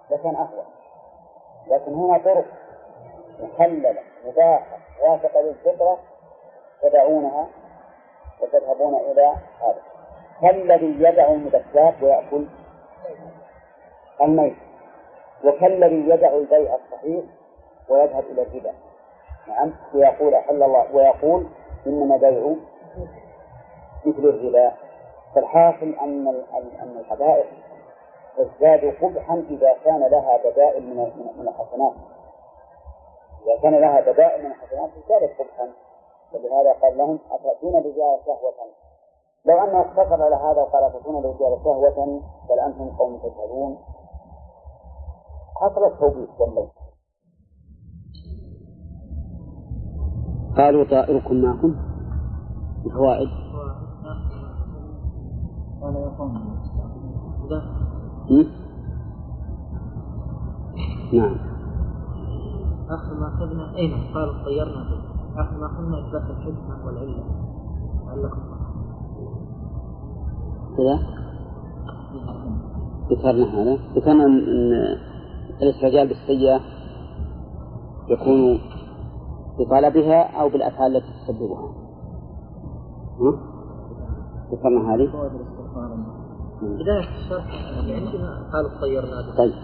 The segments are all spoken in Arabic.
لكان أفضل. لكن هنا طرق مخللة مباحة وافقة للفطرة تدعونها وتذهبون إلى هذا. كالذي يدع المدكات ويأكل الميت، وكالذي يدع البيع الصحيح ويذهب إلى الربا. نعم، ويقول أحل الله ويقول إنما بيع مثل الربا. فالحاصل أن الحدائق تزداد قبحا إذا كان لها بدائل من الحسنات. إذا كان لها بدائل من الحسنات ازدادت قبحا. ولهذا قال لهم أتأتون الرجال شهوة. لو أنه اقتصر على هذا وقال أتأتون الرجال شهوة بل أنتم قوم تجهلون حصل التوبيخ والله. قالوا طائركم معكم الفوائد. نعم. آخر ما أخذنا أين قال طيرنا به. آخر ما أخذنا إثبات الحكمة والعلة لعلكم كذا ذكرنا هذا. ذكرنا أن الاستعجال بالسيئة يكون بطلبها أو بالأفعال التي تسببها. ذكرنا هذه. بداية الشرح عندنا قالوا طيرنا به. طيب.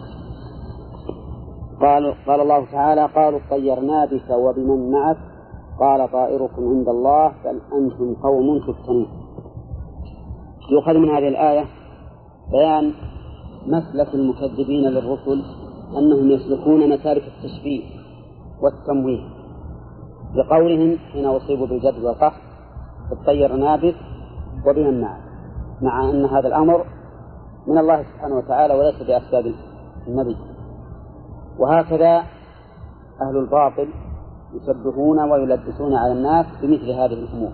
قال الله تعالى قالوا طيرنا بك وبمن معك قال طائركم عند الله بل أنتم قوم تفتنون. يؤخذ من هذه الآية بيان مسلك المكذبين للرسل أنهم يسلكون مسالك التشبيه والتمويه لقولهم حين أصيبوا بالجد والقحط طيرنا بك وبمن معك، مع أن هذا الأمر من الله سبحانه وتعالى وليس بأسباب النبي. وهكذا أهل الباطل يشبهون ويلبسون على الناس بمثل هذه الأمور.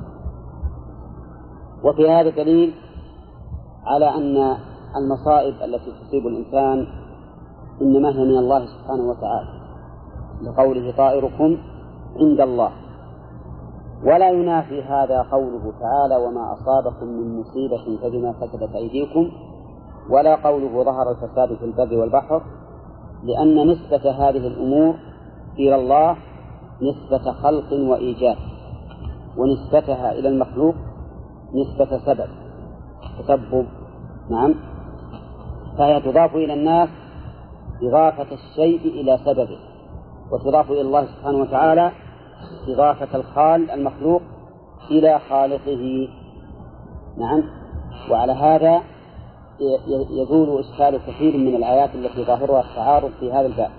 وفي هذا دليل على أن المصائب التي تصيب الإنسان إنما هي من الله سبحانه وتعالى لقوله طائركم عند الله. ولا ينافي هذا قوله تعالى وما أصابكم من مصيبة فبما كسبت أيديكم، ولا قوله ظهر الفساد في البر والبحر، لأن نسبة هذه الأمور إلى الله نسبة خلق وإيجاد، ونسبتها إلى المخلوق نسبة سبب تسبب. نعم، فهي تضاف إلى الناس إضافة الشيء إلى سببه، وتضاف إلى الله سبحانه وتعالى إضافة الخال المخلوق إلى خالقه. نعم، وعلى هذا يزول إشكال كثير من الآيات التي ظاهرها التعارض في هذا الباب.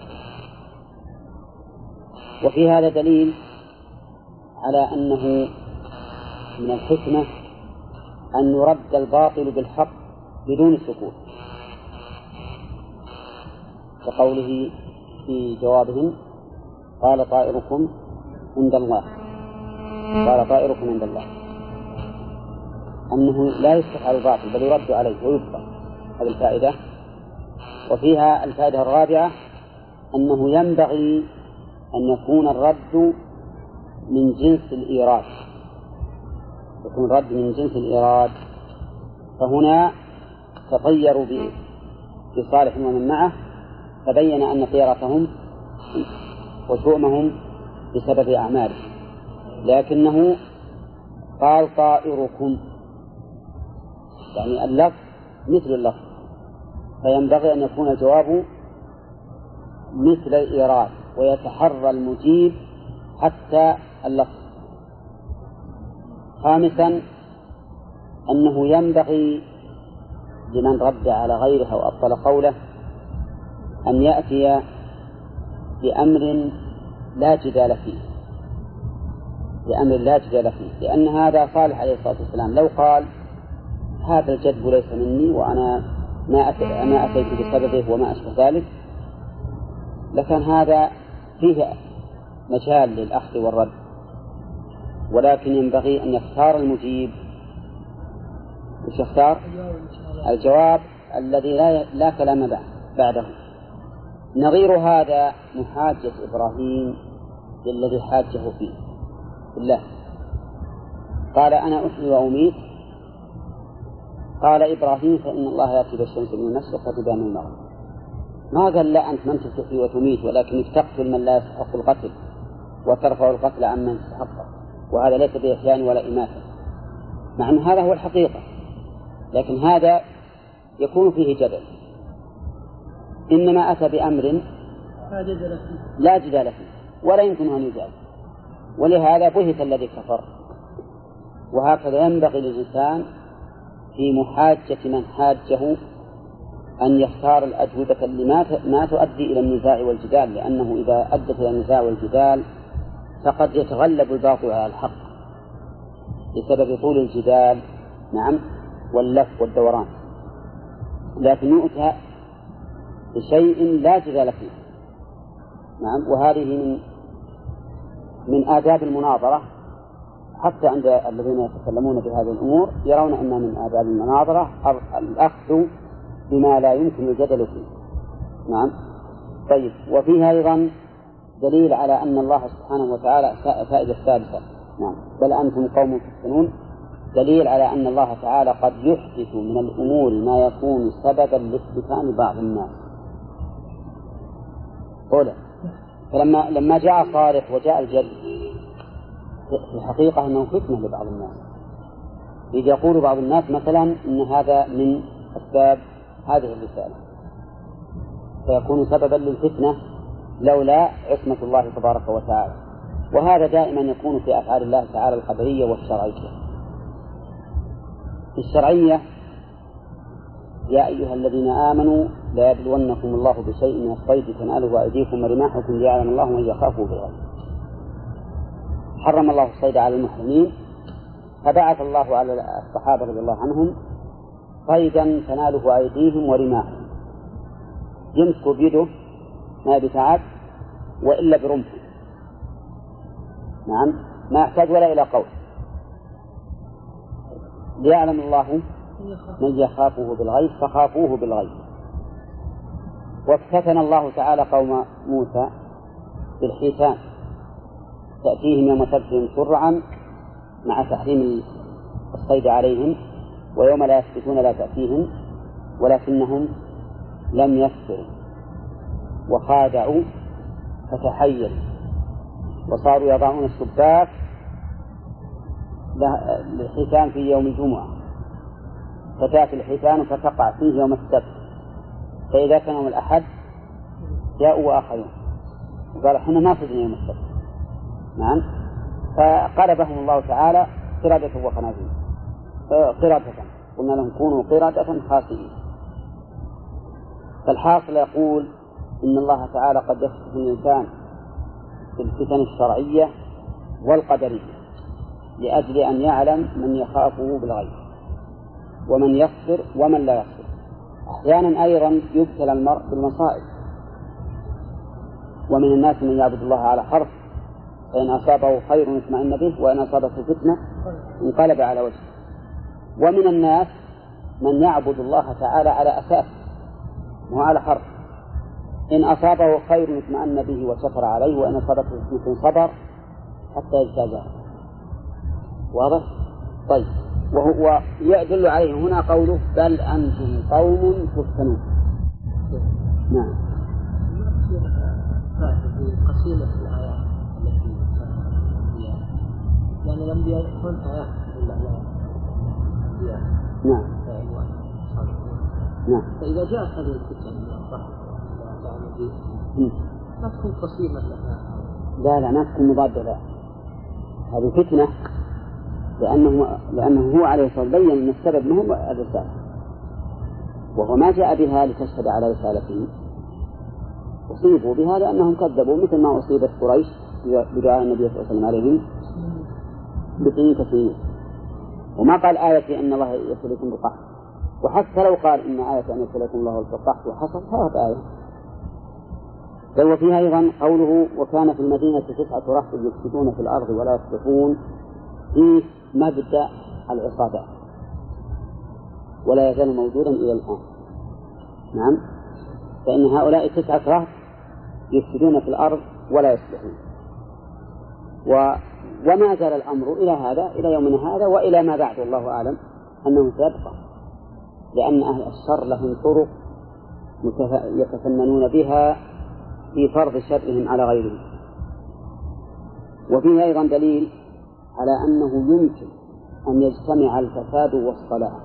وفي هذا دليل على أنه من الحكمة أن يرد الباطل بالحق بدون سكوت، كقوله في جوابهم قال طائركم عند الله، قال طائركم عند الله، أنه لا يفتح على الباطل بل يرد عليه ويبقى. هذه الفائدة. وفيها الفائدة الرابعة أنه ينبغي أن يكون الرد من جنس الإيراد، يكون الرد من جنس الإيراد. فهنا تطيروا بصالح ومن معه، فبين أن طيرتهم وشؤمهم بسبب أعمالهم، لكنه قال طائركم، يعني اللفظ مثل اللفظ، فينبغي أن يكون الجواب مثل الإيراد ويتحرى المجيب حتى اللفظ. خامسا أنه ينبغي لمن رد على غيره أو أبطل قوله أن يأتي بأمر لا جدال فيه، بأمر لا جدال فيه، لأن هذا صالح عليه الصلاة والسلام لو قال هذا الجدب ليس مني وأنا ما أتيت بسببه وما أشبه ذلك، لكن هذا فيه مجال للأخذ والرد. ولكن ينبغي أن يختار المجيب، وش يختار؟ الجواب الذي لا كلام بعده. نظير هذا محاجة إبراهيم للذي حاجه فيه بالله، قال أنا أحيي وأميت، قال إبراهيم فإن الله يأتي بالشمس من المشرق فتبان من المغرب. ما قال لا أنت من تحيي وتميت، ولكنك تقتل من لا يستحق القتل وترفع القتل عن من يستحقه، وهذا ليس بإحيان ولا إماتة، مع أن هذا هو الحقيقة. لكن هذا يكون فيه جدل، إنما أتى بأمر لا جدال فيه ولا يمكن أن يجادل، ولهذا بهت الذي كفر. وهكذا ينبغي للإنسان في محاجة من حاجه أن يختار الأجوبة اللي ما تؤدي إلى النزاع والجدال، لأنه إذا أدت إلى النزاع والجدال فقد يتغلب الباطل على الحق بسبب طول الجدال، نعم، واللف والدوران. لكن يؤتى بشيء لا جدال فيه، نعم. وهذه من آداب المناظرة، حتى عند الذين يتكلمون بهذه الأمور يرون أن من آداب المناظرة الأخذ بما لا يمكن الجدل فيه، نعم. طيب، وفيها أيضا دليل على أن الله سبحانه وتعالى فائدة الثالثة، نعم، بل أنتم قوم تفتنون، دليل على أن الله تعالى قد يحدث من الأمور ما يكون سببا لافتتان بعض الناس. أولا، فلما جاء صالح وجاء الجد في الحقيقة أنه فتنة لبعض الناس، إذ يقول بعض الناس مثلا إن هذا من أسباب هذه الرسالة، فيكون سببا للفتنة لولا عصمة الله تبارك وتعالى. وهذا دائما يكون في أفعال الله تعالى القدرية والشرعية. الشرعية: يا أيها الذين آمنوا لا يبلونكم الله بشيء من الصيد تناله أيديكم ورماحكم ليعلم الله من يخافه بالغيب. حرم الله الصيد على المحرمين، فبعث الله على الصحابة رضي الله عنهم صيدا تناله أيديهم ورماحهم، يمسك بيده ما بتعب وإلا برمحه، نعم، ما يحتاج ولا إلى قول، ليعلم الله من يخافه بالغيب فخافوه بالغيب. وافتتن الله تعالى قوم موسى بالحيتان، تأتيهم يوم سبتهم شرعا مع تحريم الصيد عليهم، ويوم لا يسبتون لا تأتيهم، ولكنهم لم يصبروا وخادعوا فتحيروا وصاروا يضعون الشباك للحيتان في يوم الجمعة، فتأتي الحيتان فتقع فيه يوم السبت، فإذا كان يوم الأحد جاءوا آخرون وقال احنا ما صدنا يوم السبت، نعم، فقلبهم الله تعالى قردة وخنازير، قردة، قلنا لهم كونوا قردة خاسئين. فالحاصل يقول إن الله تعالى قد يفتح الإنسان في الفتن الشرعية والقدرية لأجل أن يعلم من يخافه بالغيب ومن يصبر ومن لا يصبر. أحيانا أيضا يبتلى المرء بالمصائب، ومن الناس من يعبد الله على حرف، فإن أصابه خير اطمأن به وإن أصابته فتنة انقلب على وجهه. ومن الناس من يعبد الله تعالى على أساس وعلى حرف، إن أصابه خير اطمأن به وشكر عليه، وإن أصابته فتنة صبر حتى يجتازها. واضح؟ طيب، وهو يدل عليه هنا قوله بل أنتم قوم تفتنون. نعم. قصيدة الآيات التي فيها لأن الأنبياء يكون آيات إلا الأنبياء. نعم. نعم. فإذا جاءت هذه الفتن من الصحة ما تكون قصيدة لها. لا ما تكون مضادة لا، هذه فتنة لأنه هو عليه الصلاة والسلام بين أن السبب منهم الرسالة، وهو ما جاء بها لتشهد على رسالته، أصيبوا بها لأنهم كذبوا، مثل ما أصيبت قريش بدعاء النبي صلى الله عليه وسلم عليهم بطين كثير. وما قال آية أن الله يبتليكم بالقحط، وحتى لو قال إن آية أن يبتليكم الله بالقحط وحصل هذا آية. بل وفيها أيضا قوله وكان في المدينة 9 رهط يفسدون في الأرض ولا يصلحون، في مبدأ العصابات ولا يزال موجودا إلى الآن. نعم، فإن هؤلاء 9 رهط يفسدون في الأرض ولا يصلحون، وما زال الأمر إلى هذا إلى يومنا هذا وإلى ما بعد، الله أعلم أنه سيبقى، لأن أهل الشر لهم طرق يتفننون بها في فرض شرهم على غيرهم. وفيه أيضا دليل على أنه يمكن أن يجتمع الفساد والصلاح،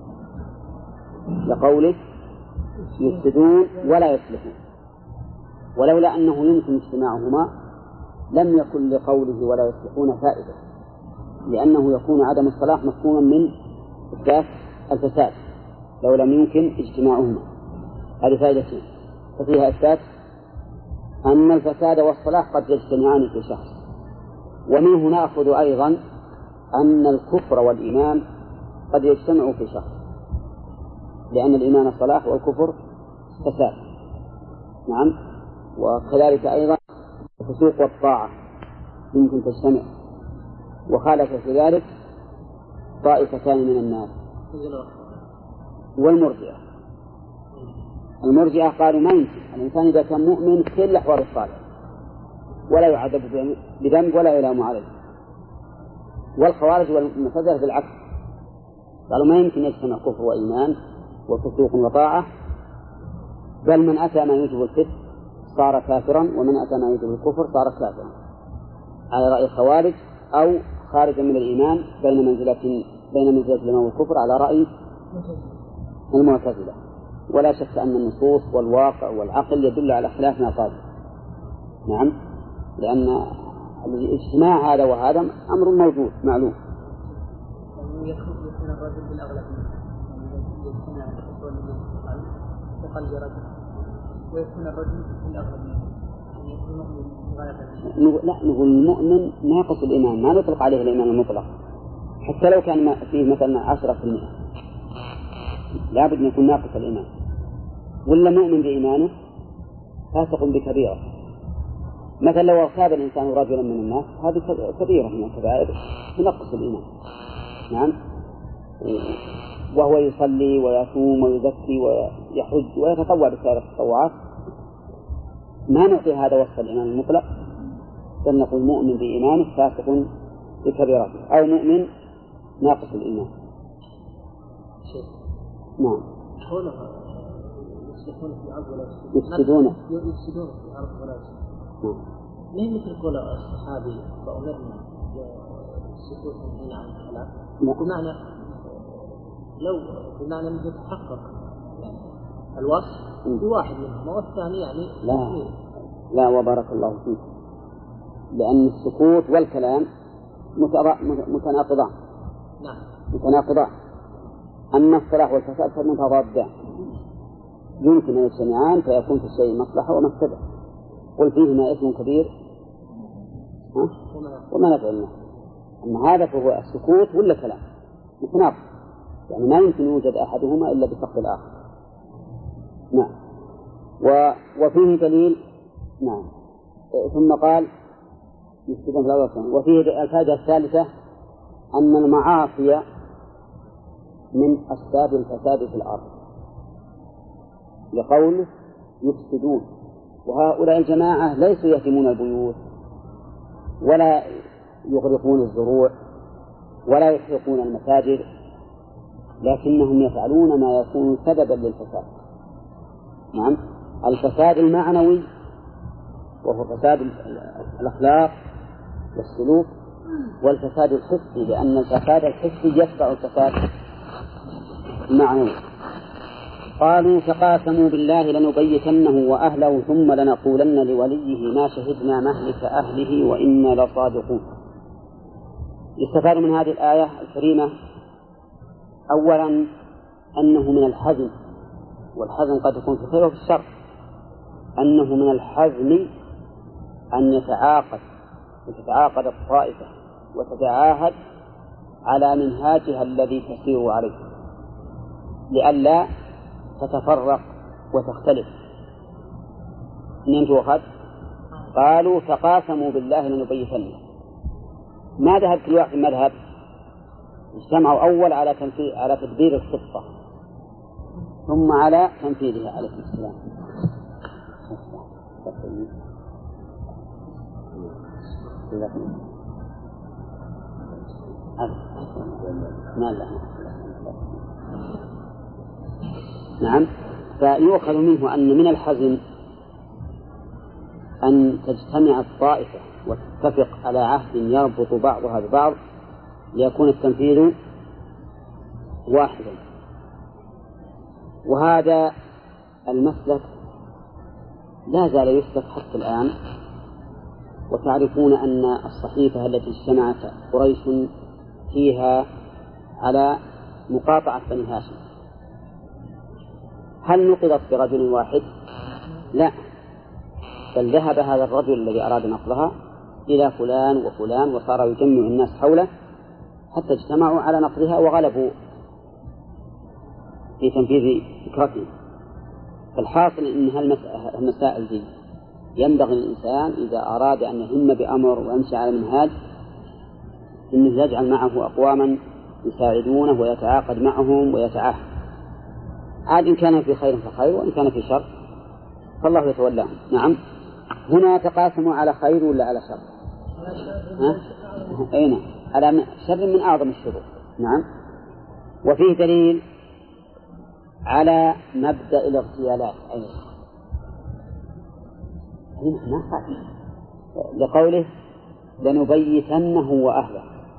لقوله يفسدون ولا يصلحون، ولولا أنه يمكن اجتماعهما لم يكن لقوله ولا يصلحون فائدة، لأنه يكون عدم الصلاح مفهوما من إثبات الفساد لو لم يمكن اجتماعهما. هذه فائدتين، ففيها إثبات أن الفساد والصلاح قد يجتمعان في شخص، ومنه نأخذ أيضا أن الكفر والإيمان قد يجتمع في شخص، لأن الإيمان صلاح والكفر فساد. نعم. وكذلك أيضا الفسوق والطاعة يمكن تجتمع، وخالف في ذلك طائفتان من الناس والمرجئة. المرجئة قالوا ما يمكن الإنسان إذا كان مؤمن في الأحوال الصالحة ولا يعذب بذنب ولا يلام عليه. والخوارج والمعتزلة بالعكس، قالوا ما يمكن يجتمع كفر وإيمان وفسوق وطاعة، بل من أتى ما يوجب الكفر صار كافرا، ومن أتى ما يوجب الكفر صار كافرا، على رأي الخوارج، أو خارجا من الإيمان بين منزلة الإيمان والكفر على رأي المعتزلة. ولا شك أن النصوص والواقع والعقل يدل على خلاف ما قال. نعم، لأن الاجتماع هذا وهذا أمر موجود معلوم. يكون الرجل بالأغلب يجتمع بقلب رجل، ويكون الرجل بالأغلب يكون مؤمن غالبا. لا، نقول المؤمن ناقص الإيمان، ما نطلق عليه الإيمان المطلق، حتى لو كان فيه مثلا 10% لا بد أن يكون ناقص الإيمان، ولا مؤمن بإيمانه فاسق بكبيرة. مثلا لو اغتاب الإنسان رجلا من الناس هذه كبيرة من الكبائر تنقص الإيمان. نعم. وهو يصلي ويصوم ويزكي ويحج ويتطوع بسائر التطوعات، ما نعطي هذا وصف الإيمان المطلق، بل نقول مؤمن بإيمانه فاسق بكبيرته، أو مؤمن ناقص الإيمان. نعم. يفسدون في الأرض ولا يفسدون. ما مثل قول الصحابي فأمرنا بالسكوت عن الكلام، بمعنى أنه يتحقق يعني الوصف بواحد منهم، والثاني يعني لا وبارك الله فيك، لأن السكوت والكلام متناقضان. نعم متناقضان. أما الصلاح والفساد فمتضادان، يمكن أن يجتمعان فيكون في الشيء مصلحة ومفسدة. قل فيهما إثم كبير ومنافع للناس. أما هذا فهو السكوت ولا كلام متناقض، يعني ما يمكن يوجد أحدهما إلا بفقد الآخر. نعم. وفيه دليل. نعم. ثم قال وفيه الفائدة الثالثة أن المعاصي من أسباب الفساد في الأرض، لقوله يفسدون. وهؤلاء الجماعة ليسوا يهدمون البيوت ولا يغرقون الزروع ولا يحرقون المساجد، لكنهم يفعلون ما يكون سببا للفساد. نعم. الفساد المعنوي وهو فساد الأخلاق والسلوك، والفساد الحسي، لأن الفساد الحسي يتبع الفساد المعنوي. قالوا فقاسموا بالله لنبيتنه وأهله ثم لنقولن لوليه ما شهدنا مهلك أهله وإنا لصادقون. يستفاد من هذه الآية الكريمة أولا أنه من الحزم، والحزم قد يكون في الخير وفي الشر، أنه من الحزم أن تتعاقد الطائفة وتتعاهد على منهاجها الذي تسير عليه لئلا تتفرق وتختلف. من تؤخذ؟ قالوا فقاسموا بالله لنبيتنه. ما ذهب كل واحد مذهب، اجتمعوا أول على تدبير الخطة ثم على تنفيذها عليه السلام. نعم. فيؤخذ منه أن من الحزم أن تجتمع الطائفة وتتفق على عهد يربط بعضها ببعض ليكون التنفيذ واحدا. وهذا المسلك لا زال يسلك حتى الآن. وتعرفون أن الصحيفة التي اجتمعت قريش فيها على مقاطعة بني هاشم هل نقضت برجل واحد؟ لا، بل ذهب هذا الرجل الذي أراد نقضها إلى فلان وفلان وصار يجمع الناس حوله حتى اجتمعوا على نقضها وغلبوا في تنفيذ فكرته. فالحاصل أنها المسائل دي ينبغي الإنسان إذا أراد أن يهم بأمر ويمشي على منهاج أنه يجعل معه أقواما يساعدونه ويتعاقد معهم ويتعاهد، عاد إن كان في خير فخير وإن كان في شر فالله يتولاهم. نعم. هنا تقاسموا على خير ولا على شر؟ أين؟ على شر من أعظم الشرور. نعم. وفيه دليل على مبدأ الاغتيالات أيضا. ما خاف لقوله لنبيتنه وأهله،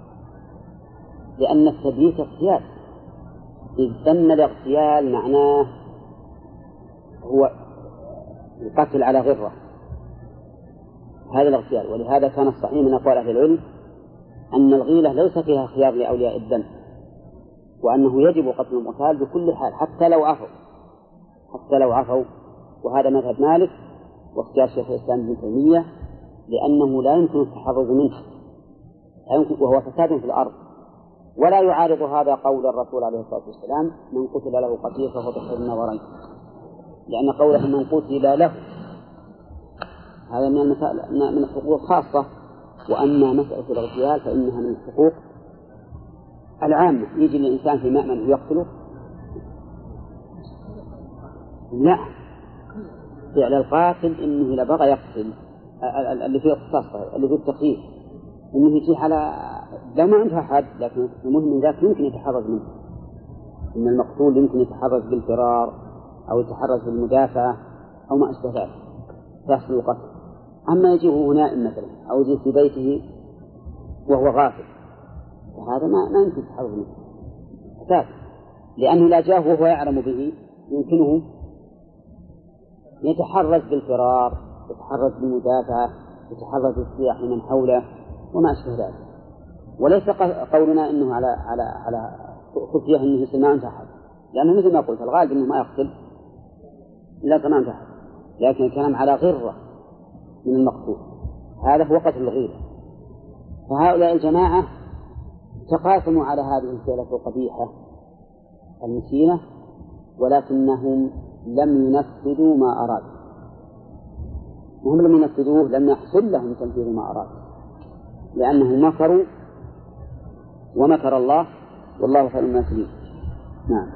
لأن التبييت اغتيال، إذ أن الاغتيال معناه هو القتل على غرة، هذا الاغتيال. ولهذا كان الصحيح من أقوال أهل العلم أن الغيلة ليس فيها خيار لأولياء الدم، وأنه يجب قتل المغتال بكل حال حتى لو عفوا. وهذا مذهب مالك واختيار شيخ الإسلام ابن تيمية، لأنه لا يمكن التحرز منه وهو فساد في الأرض. ولا يعارض هذا قول الرسول عليه الصلاة والسلام من قتل له قتيل فهو بحر النظرين، لأن قوله من قتل له هذا من المسائل من الحقوق الخاصة. وأما مسألة الاغتيال فإنها من الحقوق العامة. يجي الإنسان في مأمن ويقتله؟ لا، فعل القاتل إنه إذا بغى يقتل اللي فيه اختصاص اللي فيه التخيير إنه يجي على لو ما عنده أحد، لكن المهم من ذلك يمكن يتحرز منه. إن المقتول يمكن يتحرز بالفرار أو يتحرز بالمدافعة أو ما أشبه ذلك يحصل القتل. أما يجيه نائم مثلا أو يجي في بيته وهو غافل فهذا ما يمكن يتحرز منه أساسا، لأنه لا جاءه وهو يعلم به يمكنه يتحرز بالفرار، يتحرز بالمدافعة، يتحرز بالسلاح من حوله وما أشبه ذلك. وليس قولنا إنه على خفية إنه يصير ما انتحر، لأنه مثل ما قلت الغالب إنه ما يقتل إلا كما انتحر، لكن الكلام على غرة من المقتول، هذا هو قتل الغيرة. فهؤلاء الجماعة تقاسموا على هذه الفعلة القبيحة المسيئة، ولكنهم لم ينفذوا ما أرادوا. وهم لم ينفذوه لم يحصل لهم تنفيذ ما أرادوا، لأنهم مكروا ومكر الله والله خير الماكرين. نعم.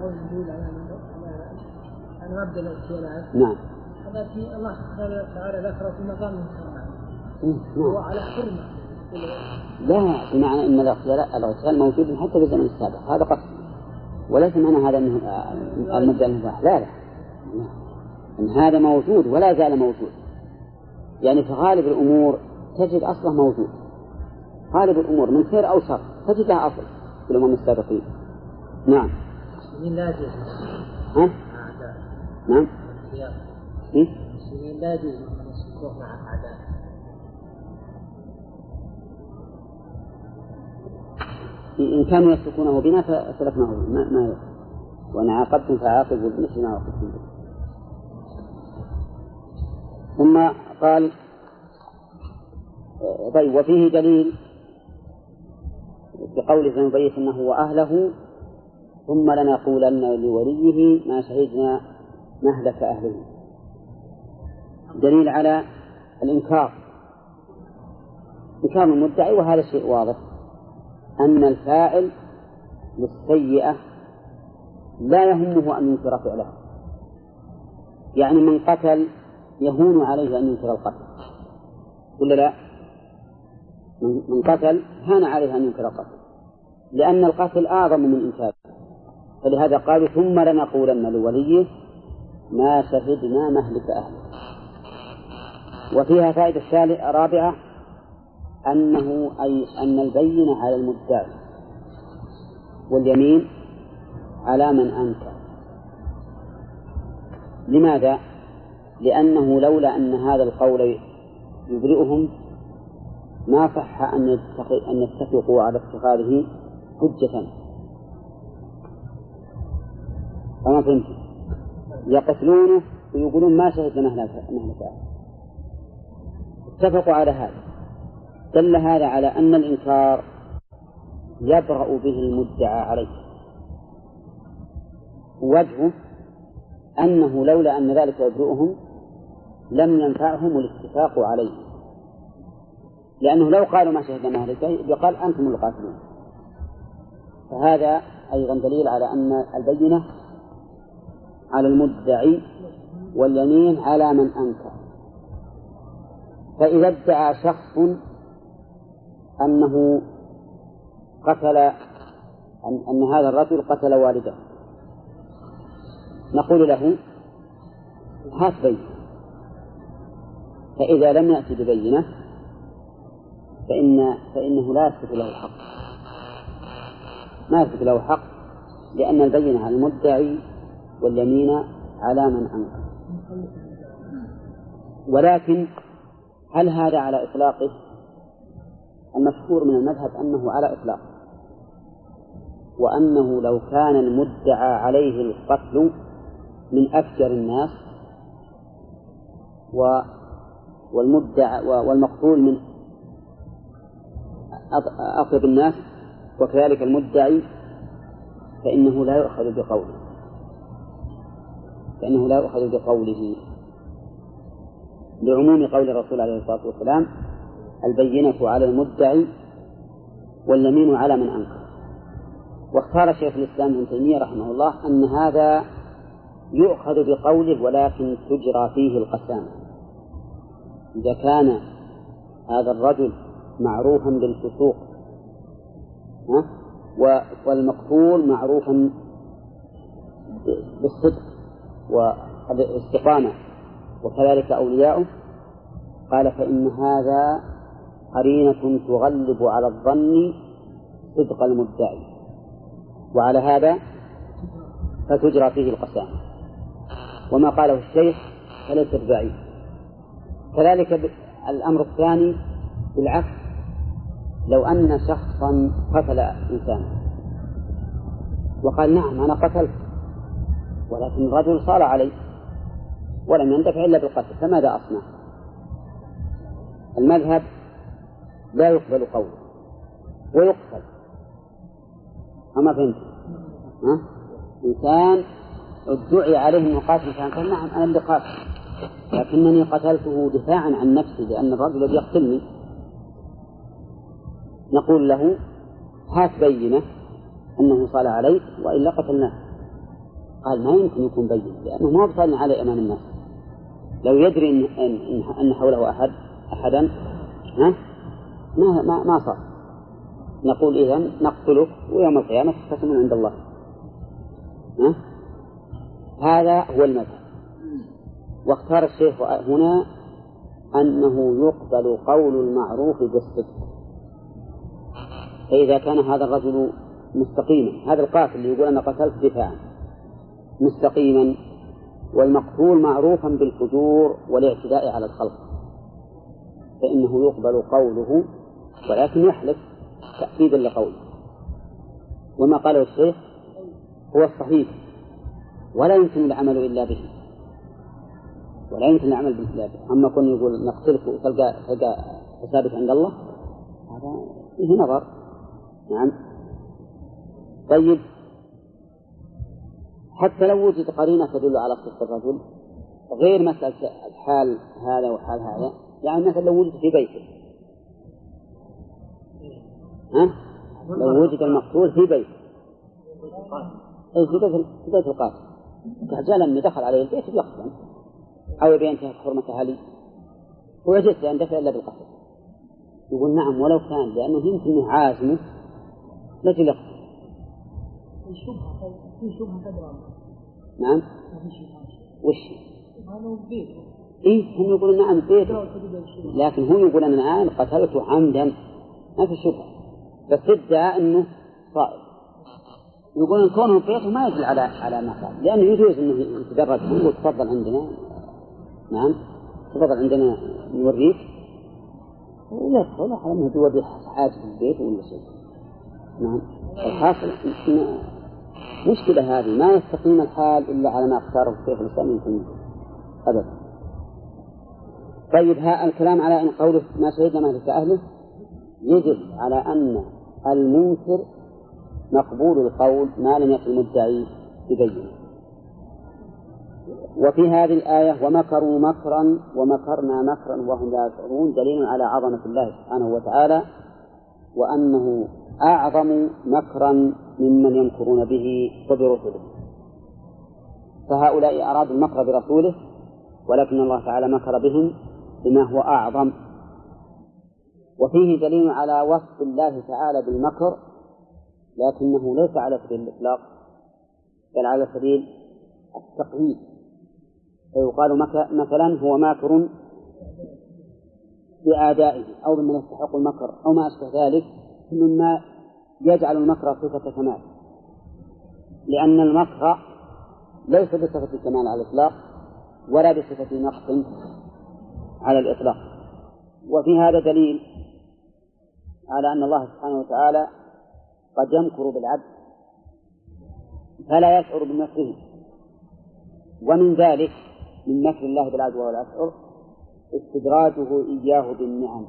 نعم. هذا في الله تعالى ذكر في مقام هو على حرمة. لا، بمعنى أن الاغتيال موجود حتى في الزمن السابق، هذا قصد، وليس معنى هذا أنه المبدأ المباح. لا، إن هذا موجود ولا زال موجود. يعني في غالب الأمور تجد أصله موجود، غالب الأمور من خير أو شر تجد لها أصل في الأمم السابقين. نعم. المسلمين لا يجوز. ها؟ نعم. المسلمين لا يجوز أن يسلكوه مع أعداء. إن كانوا يسلكونه بنا فسلكناه ما وأن عاقبتم فعاقبوا بمثل ما عاقبتم به. ثم قال طيب وفيه دليل بقوله سنبيت أنه وأهله ثم لنقولن لوليه ما شهدنا مهلك أهله. دليل على الإنكار، إنكار المدعي. وهذا الشيء واضح أن الفاعل للسيئة لا يهمه أن ينكر فعلها. يعني من قتل يهون عليه أن ينكر القتل ولا لا؟ من قتل هان عليه أن ينكر القتل، لأن القتل أعظم من إنكاره. فلهذا قالوا ثم لنقولن لوليه ما شهدنا مهلك أهله. وفيها فائدة رابعة، أنه أي أن البينة على المدعي واليمين على من أنكر. لماذا؟ لأنه لولا أن هذا القول يبرئهم ما صح أن يتفقوا على اتخاذه حجة. أما فهمت؟ يقتلونه ويقولون ما شهدنا مهلك. اتفقوا على هذا. دل هذا على أن الإنكار يبرأ به المدعى عليه. وجهه أنه لولا أن ذلك يبرئهم لم ينفعهم الاتفاق عليه، لأنه لو قالوا ما شهدنا مهلك يقال أنتم القاتلون. فهذا أيضا دليل على أن البينة على المدعي واليمين على من أنكر. فإذا ادعى شخص أنه قتل أن هذا الرجل قتل والده، نقول له هات بينة. فإذا لم يأتي ببينة فإنه لا يثبت له الحق، ما يثبت له حق، لأن البينة على المدعي واليمين على من أنكر. ولكن هل هذا على إطلاقه؟ المشهور من المذهب أنه على إطلاقه، وأنه لو كان المدعى عليه القتل من أفجر الناس والمدعى والمقتول من أطيب الناس وكذلك المدعي، فإنه لا يؤخذ بقوله لعموم قول الرسول عليه الصلاة والسلام: البينة على المدعي واليمين على من أنكر. واختار شيخ الإسلام ابن تيمية رحمه الله أن هذا يؤخذ بقوله ولكن تجرى فيه القسامة. إذا كان هذا الرجل معروفا بالفسوق والمقتول معروفا بالصدق والاستقامة وكذلك أولياؤه، قال فإن هذا قرينة تغلب على الظن صدق المدعي، وعلى هذا فتجرى فيه القسامة. وما قاله الشيخ فليس بعيد. كذلك الأمر الثاني بالعكس، لو أن شخصا قتل إنسانا وقال نعم أنا قتلت، ولكن الرجل صار عليه ولم يندفع إلا بالقتل، فماذا أصنع؟ المذهب لا يقبل قوله ويقتل. أما فهمت؟ إنسان ادعي عليه مقاتل فقال نعم أنا اللي قاتل، لكنني قتلته دفاعا عن نفسي لأن الرجل الذي يقتلني، نقول له هات بينة أنه صال عليك وإلا قتلناه. قال ما يمكن يكون بين، لأنه ما صال عليه أمام الناس. لو يدري أن حوله أحدا ما صار. نقول إذن نقتلك ويوم القيامة تختصمون عند الله. هذا هو المذهب. واختار الشيخ هنا أنه يقبل قول المعروف بالصدق. فإذا كان هذا الرجل مستقيما، هذا القاتل اللي يقول أنا قتلت دفاعا مستقيما، والمقتول معروفا بالفجور والاعتداء على الخلق، فإنه يقبل قوله ولكن يحلف تأكيدا لقوله. وما قاله الشيخ هو الصحيح، ولا يمكن العمل إلا به، ولا يمكن العمل إلا به. أما كن يقول نقتلك وتلقى حسابك عند الله، هذا فيه نظر. نعم. طيب، حتى لو وجد قرينة تدل على صدق الرجل غير مسألة الحال هذا وحال هذا، يعني مثلا لو وجد في بيته، لو وجد المقتول في بيته، في بيت القاتل، جاء لما دخل عليه البيت يقتل أو يبي ينتهك حرمة أهله ويجوز أن يندفع إلا بالقتل. يقول نعم ولو كان، لأنه يمكن عازمه لجل يقتل. في شبهة تدرى. نعم. وش؟ إيه هم يقولون نعم بيته، لكن هم يقولون أنا الآن قتلته عمدا، ما في شبهة، بس ادعى أنه صائب. يقولون كونه بيته ما يدل على ما قال، لأنه يجوز أنه يتدرج منه وتفضل عندنا، نعم تفضل عندنا نوريك، ويدخل على أنه يوري حاجة في البيت ولا شيء. نعم الحاصل مشكلة هذه ما يستقيم الحال إلا على ما اختاره الشيخ الإسلام ابن تيمية أبدا. طيب ها الكلام على أن قوله ما شهدنا مهلك أهله يجب على أن المنكر مقبول القول ما لم يكن المدعي ببينه. وفي هذه الآية ومكروا مكرا ومكرنا مكرا وهم لا يشعرون دليل على عظمة الله سبحانه وتعالى، وأنه أعظم مكرا ممن يمكرون به وبرسله. فهؤلاء أرادوا المكر برسوله، ولكن الله تعالى مكر بهم بما هو أعظم. وفيه دليل على وصف الله تعالى بالمكر، لكنه ليس على سبيل الإطلاق بل على سبيل التقييد. فيقال مثلا هو ماكر بأعدائه أو بمن يستحق المكر أو ما أشبه ذلك مما يجعل المكر صفة كمال، لأن المكر ليس بصفة الكمال على الإطلاق ولا بصفة نقص على الإطلاق. وفي هذا دليل على أن الله سبحانه وتعالى قد يمكر بالعبد فلا يشعر بمكره. ومن ذلك من مكر الله بالعبد ولا يشعر استدراجه إياه بالنعم،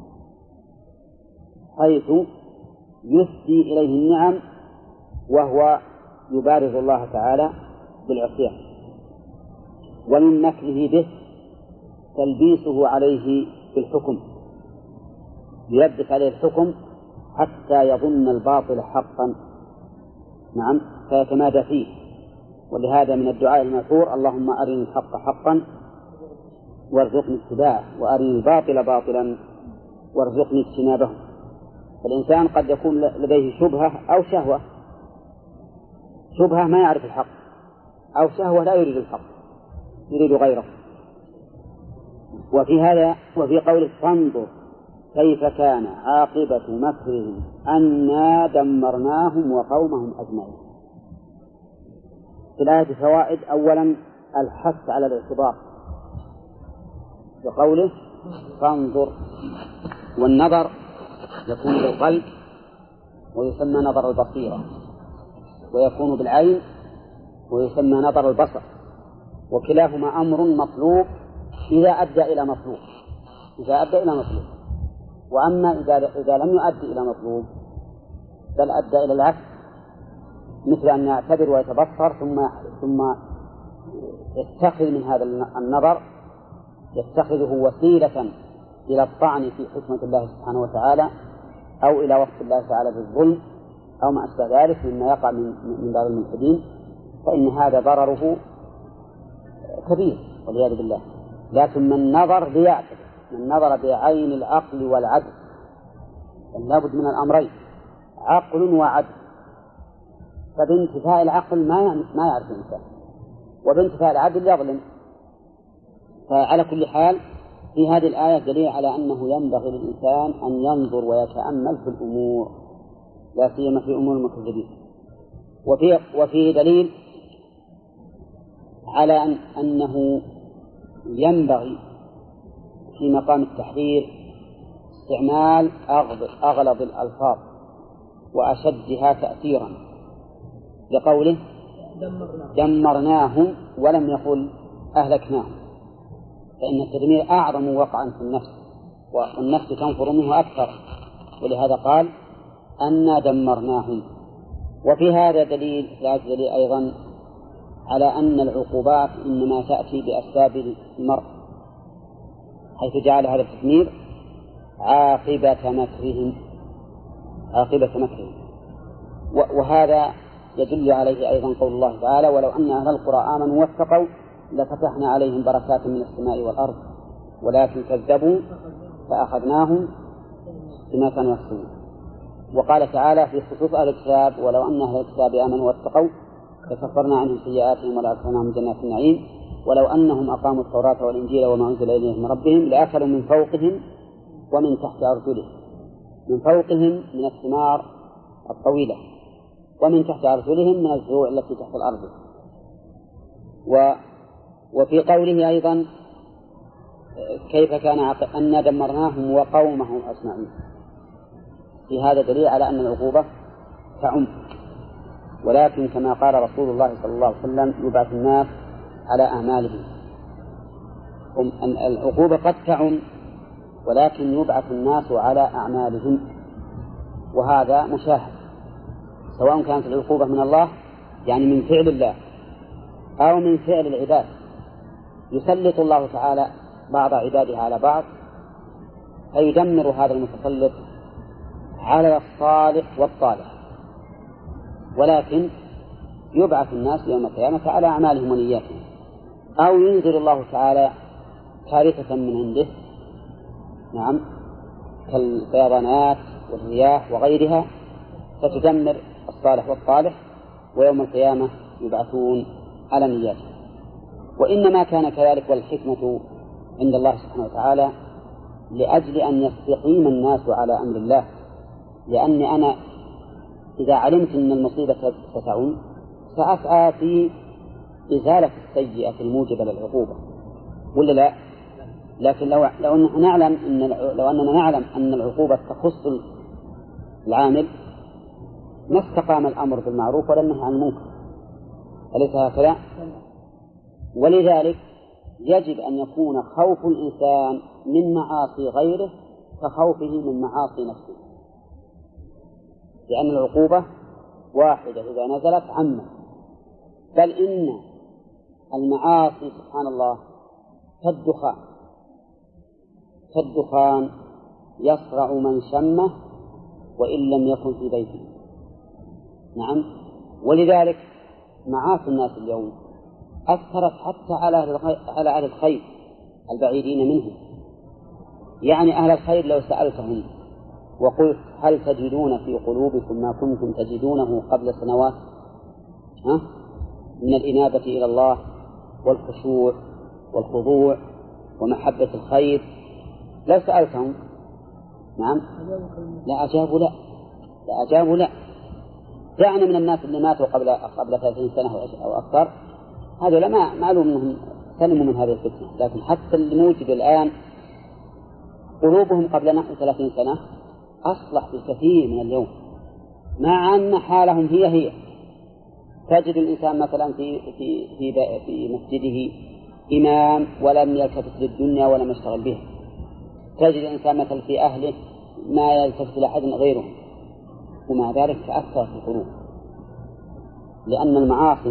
حيث يفدي إليه النعم وهو يبارز الله تعالى بالعصيان. ومن مكره به تلبيسه عليه بالحكم، يلبس عليه الحكم حتى يظن الباطل حقا، نعم فيتمادى فيه. ولهذا من الدعاء المأثور اللهم أرني الحق حقا وارزقني اتباعه وأرني الباطل باطلا وارزقني اجتنابه. فالإنسان قد يكون لديه شبهة أو شهوة، شبهة ما يعرف الحق، أو شهوة لا يريد الحق يريد غيره. وفي قوله فانظر كيف كان عاقبة مكرهم أنا دمرناهم وقومهم أجمعين. في الآية فوائد: أولا الحث على الاعتبار بقوله فانظر، والنظر يكون بالقلب ويسمى نظر البصيرة، ويكون بالعين ويسمى نظر البصر، وكلاهما أمر مطلوب إذا أدى إلى مطلوب، وأما إذا لم يؤدي إلى مطلوب بل أدى إلى العكس، مثل أن يعتبر ويتبصر ثم يتخذ من هذا النظر يتخذه وسيلة إلى الطعن في حكمة الله سبحانه وتعالى أو إلى وصف الله تعالى بالظلم أو ما أشبه ذلك مما يقع من باب الملحدين، فإن هذا ضرره كبير والعياذ بالله. لكن من نظر ليعتبر، من نظر بعين العقل والعدل، لابد من الأمرين عقل وعدل. فبانتفاء العقل ما يعرف الإنسان، وبانتفاء العدل يظلم. فعلى كل حال في هذه الآية دليل على أنه ينبغي للإنسان أن ينظر ويتأمل في الأمور، لا سيما في أمور المكذبين. وفيه دليل على أنه ينبغي في مقام التحذير استعمال أغلظ الألفاظ وأشدها تأثيرا، لقوله دمرناهم ولم يقل أهلكناهم، فإن التدمير أعظم وقعا في النفس والنفس تنفر منه أكثر، ولهذا قال أنا دمرناهم. وفي هذا دليل أيضا على أن العقوبات إنما تأتي بأسباب المرء، حيث جعل هذا التدمير عاقبة مكرهم. وهذا يدل عليه أيضا قول الله تعالى ولو أن أهل القرى آمنوا واتقوا لفتحنا عليهم بركات من السماء والأرض ولكن كذبوا فأخذناهم بما كانوا يكسبون. وقال تعالى في خصوص أهل الكتاب ولو أن أهل الكتاب آمنوا واتقوا لكفرنا عنهم سيئاتهم ولأدخلناهم جنات النعيم ولو أنهم أقاموا التوراة والإنجيل وما أنزل إليهم من ربهم لأكلوا من فوقهم ومن تحت أرجلهم. من فوقهم من الثمار الطويلة، ومن تحت أرجلهم من الزروع التي تحت الأرض. وفي قوله أيضا كيف كان أن دمرناهم وقومهم أجمعين، في هذا دليل على أن العقوبة تعم، ولكن كما قال رسول الله صلى الله عليه وسلم يبعث الناس على أعمالهم. العقوبة قد تعم ولكن يبعث الناس على أعمالهم، وهذا مشاهد، سواء كانت العقوبة من الله يعني من فعل الله أو من فعل العباد. يسلط الله تعالى بعض عباده على بعض فيدمر هذا المتسلط على الصالح والطالح، ولكن يبعث الناس يوم القيامة على أعمالهم ونياتهم. أو ينزل الله تعالى كارثة من عنده، نعم، كالفيضانات والرياح وغيرها، فتدمر الصالح والطالح، ويوم القيامة يبعثون على نياتهم. وإنما كان كذلك والحكمة عند الله سبحانه وتعالى لأجل أن يستقيم الناس على أمر الله، لأني أنا إذا علمت أن المصيبة ستعم سأسعى في إزالة السيئة الموجبة للعقوبة، ولا لا؟ لكن لو أننا نعلم أن العقوبة تخص العامل ما استقام الأمر بالمعروف ولا النهي عن المنكر، أليس هكذا؟ ولذلك يجب أن يكون خوف الإنسان من معاصي غيره كخوفه من معاصي نفسه، لأن العقوبة واحدة إذا نزلت عامة. بل إن المعاصي سبحان الله كالدخان يصرع من شمه وإن لم يكن في بيته. نعم، ولذلك معاصي الناس اليوم أثرت حتى على أهل الخير البعيدين منهم. يعني أهل الخير لو سألتهم وقلت هل تجدون في قلوبكم ما كنتم تجدونه قبل سنوات من الإنابة إلى الله والخشوع والخضوع ومحبة الخير، لو سألتهم نعم لا أجابوا لا. دعنا من الناس اللي ماتوا قبل 30 سنة أو أكثر، هذا ما معلوم أنهم سلموا من هذه الفتنة، لكن حتى اللي موجود الآن قلوبهم قبل نحو 30 سنة أصلح بكثير من اليوم، مع أن حالهم هي. تجد الإنسان مثلا في مسجده إمام ولم يلتفت للدنيا ولم يشتغل بها، تجد الإنسان مثلا في أهله ما يلتفت لأحد غيرهم، ومع ذلك تأثر في القلوب، لأن المعاصي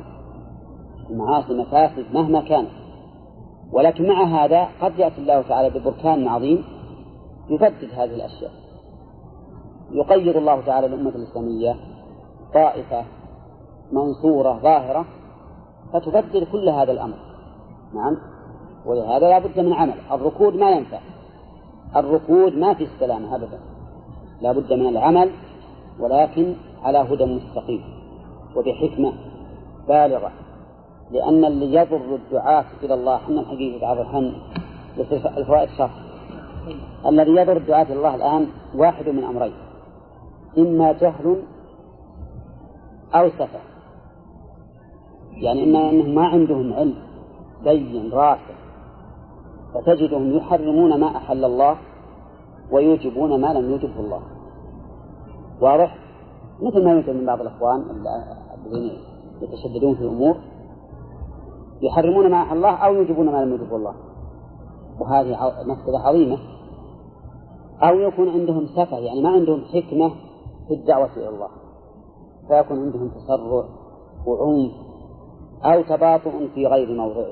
مفاسد مهما كانت. ولكن مع هذا قد يأتي الله تعالى ببركان عظيم يفسد هذه الأشياء، يقيض الله تعالى الأمة الإسلامية طائفة منصورة ظاهرة فتبدل كل هذا الأمر. نعم، ولهذا لا بد من عمل. الركود ما ينفع، الركود ما في السلامة أبدا، لا بد من العمل، ولكن على هدى مستقيم وبحكمة بالغة. لأن اللي يضر الدعاة إلى الله حنا الحقيقة عبر الحن الفوائد شرح، الذي يضر الدعاة إلى الله الآن واحد من أمرين: إما جهل أو سفه، يعني إما أنهم ما عندهم علم بين راسخ، فتجدهم يحرمون ما أحل الله ويوجبون ما لم يوجبه الله. واضح؟ مثل ما يوجد من بعض الأخوان الذين يتشددون في الأمور، يحرمون ما أحل الله أو يوجبون ما لم يوجبه الله، وهذه مفسدة عظيمة. أو يكون عندهم سفه، يعني ما عندهم حكمة في الدعوة إلى الله، فيكون عندهم تسرع وعنف أو تباطؤ في غير موضعه.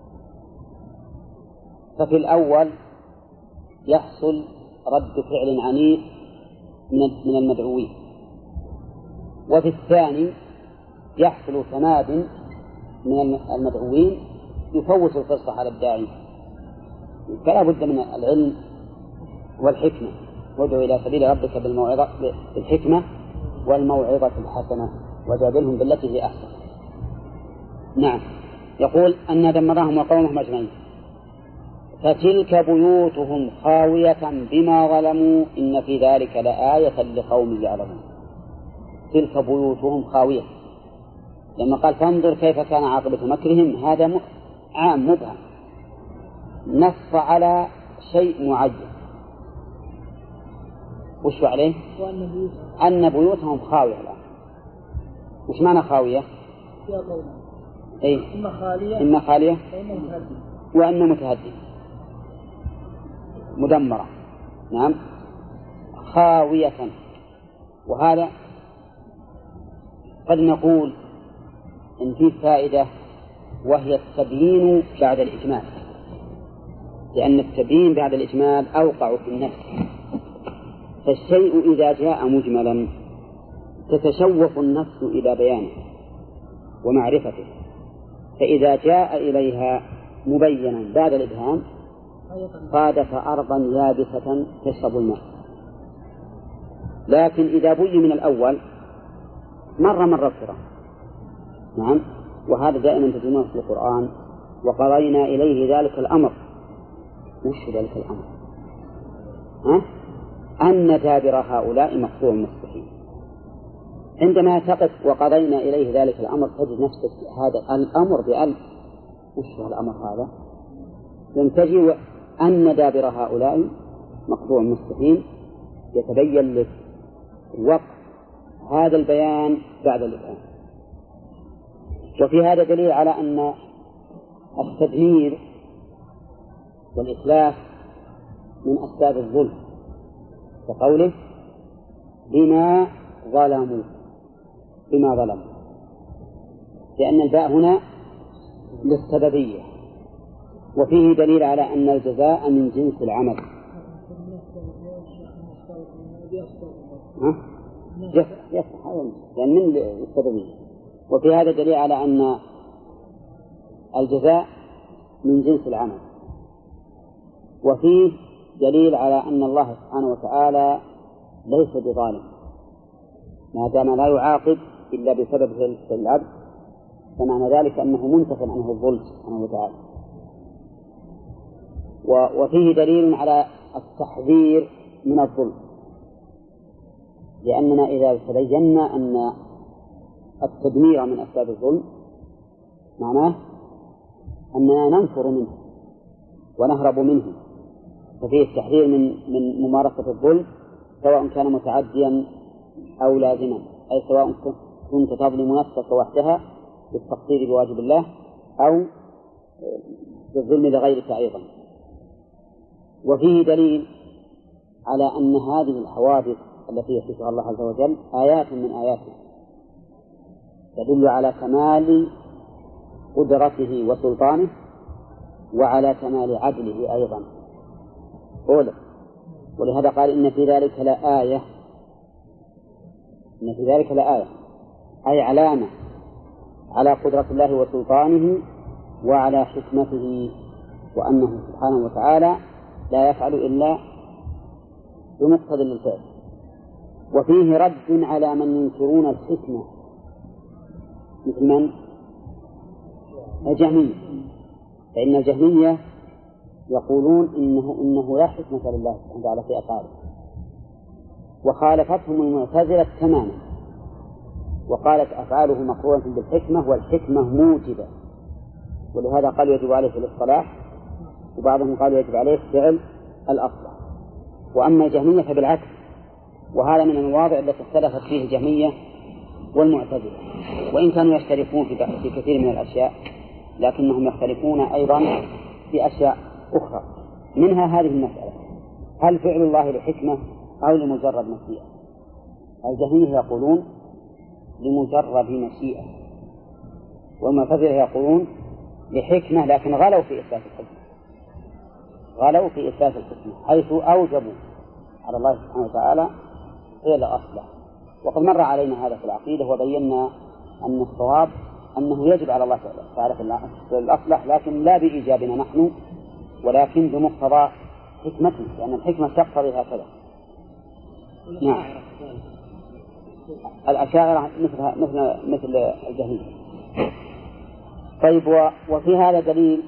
ففي الأول يحصل رد فعل عنيف من المدعوين، وفي الثاني يحصل تماد من المدعوين يفوت الفرصة على الداعي. فلا بد من العلم والحكمة، وادع إلى سبيل ربك بالحكمة والموعظة الحسنة وجادلهم بالتي هي أحسن. نعم، يقول أن دمرهم وقومهم أجمعين. فتلك بيوتهم خاوية بما ظلموا إن في ذلك لآية لقوم يعلمون. تلك بيوتهم خاوية، لما قال فانظر كيف كان عاقبة مكرهم، هذا عام مبهم، نص على شيء معين. وش عليه؟ أن بيوتهم خاوية الآن. وش معنى خاوية؟ إيه؟ إما خالية وإما متهدمة مدمرة. نعم، خاوية. وهذا قد نقول إن فيه فائدة، وهي التبيين بعد الإجمال، لأن التبيين بعد الإجمال أوقع في النفس. فالشيء إذا جاء مجملا تتشوق النفس إلى بيانه ومعرفته، فإذا جاء إليها مبينا بعد الإبهام صادف أرضا يابسة تشرب الماء. لكن إذا بي من الأول مرة أخرى. نعم، وهذا دائما تجدونه في القرآن. وقضينا إليه ذلك الأمر. وش ذلك الأمر؟ أن دابر هؤلاء مقطوع مستحيل. عندما تقف وقضينا إليه ذلك الأمر تجد نفسك هذا الأمر بألف. وش هو الأمر هذا؟ لم تجي أن دابر هؤلاء مقطوع مستحيل، يتبين لك وقت هذا البيان بعد الإبهام. وفي هذا دليل على أن التدمير والإتلاف من أسباب الظلم، كقوله بما ظلموا، لأن الباء هنا للسببية. وفيه دليل على أن الجزاء من جنس العمل. يصح لأن من السببية. وفي هذا دليل على أن الجزاء من جنس العمل. وفيه دليل على أن الله سبحانه وتعالى ليس بظالم، ما دام لا يعاقب إلا بسبب العبد، فمعنى ذلك أنه منتفى عنه الظلم سبحانه وتعالى. وفيه دليل على التحذير من الظلم، لأننا إذا تبينا أن التدمير من أسباب الظلم معناه أننا ننفر منه ونهرب منه، ففيه التحذير من ممارسة الظلم سواء كان متعديا أو لازما، أي سواء كنت تظلم نفسك وحدها بالتقصير بواجب الله أو بالظلم لغيرك أيضا. وفيه دليل على أن هذه الحوادث التي يحدثها الله عز وجل آيات من آياته تدل على كمال قدرته وسلطانه وعلى كمال عدله أيضا. ولهذا قال إن في ذلك لآية، إن في ذلك لآية أي علامة على قدرة الله وسلطانه وعلى حكمته، وأنه سبحانه وتعالى لا يفعل إلا بمقتضى الفعل. وفيه رد على من ينكرون الحكمة مثل من؟ الجهمية، فإن الجهمية يقولون إنه لا حكمة لله سبحانه وتعالى في أفعاله، وخالفتهم المعتزلة تماما وقالت أفعاله مقرونة بالحكمة والحكمة موجبة، ولهذا قالوا يجب عليه الاصطلاح، وبعضهم قالوا يجب عليه فعل الأصلح. وأما الجهمية فبالعكس، وهذا من المواضع التي اختلفت فيه الجهمية والمعتزلة، وإن كانوا يختلفون في كثير من الأشياء لكنهم يختلفون أيضا في أشياء أخرى، منها هذه المسألة: هل فعل الله لحكمة أو لمجرد مشيئة؟ الجهمية يقولون لمجرد مشيئة، والمعتزلة يقولون لحكمة، لكن غلوا في إثبات الحكمة، غلوا في إثبات الحكمة حيث أوجبوا على الله سبحانه وتعالى فعل أصلح. وقد مر علينا هذا في العقيدة وبينا أن الصواب أنه يجب على الله تعالى فعل الأصلح، لكن لا بإيجابنا نحن ولكن بمقتضى حكمته، لأن الحكمة تقتضي هكذا. نعم، الأشاعرة مثل الجهمية. طيب، وفي هذا دليل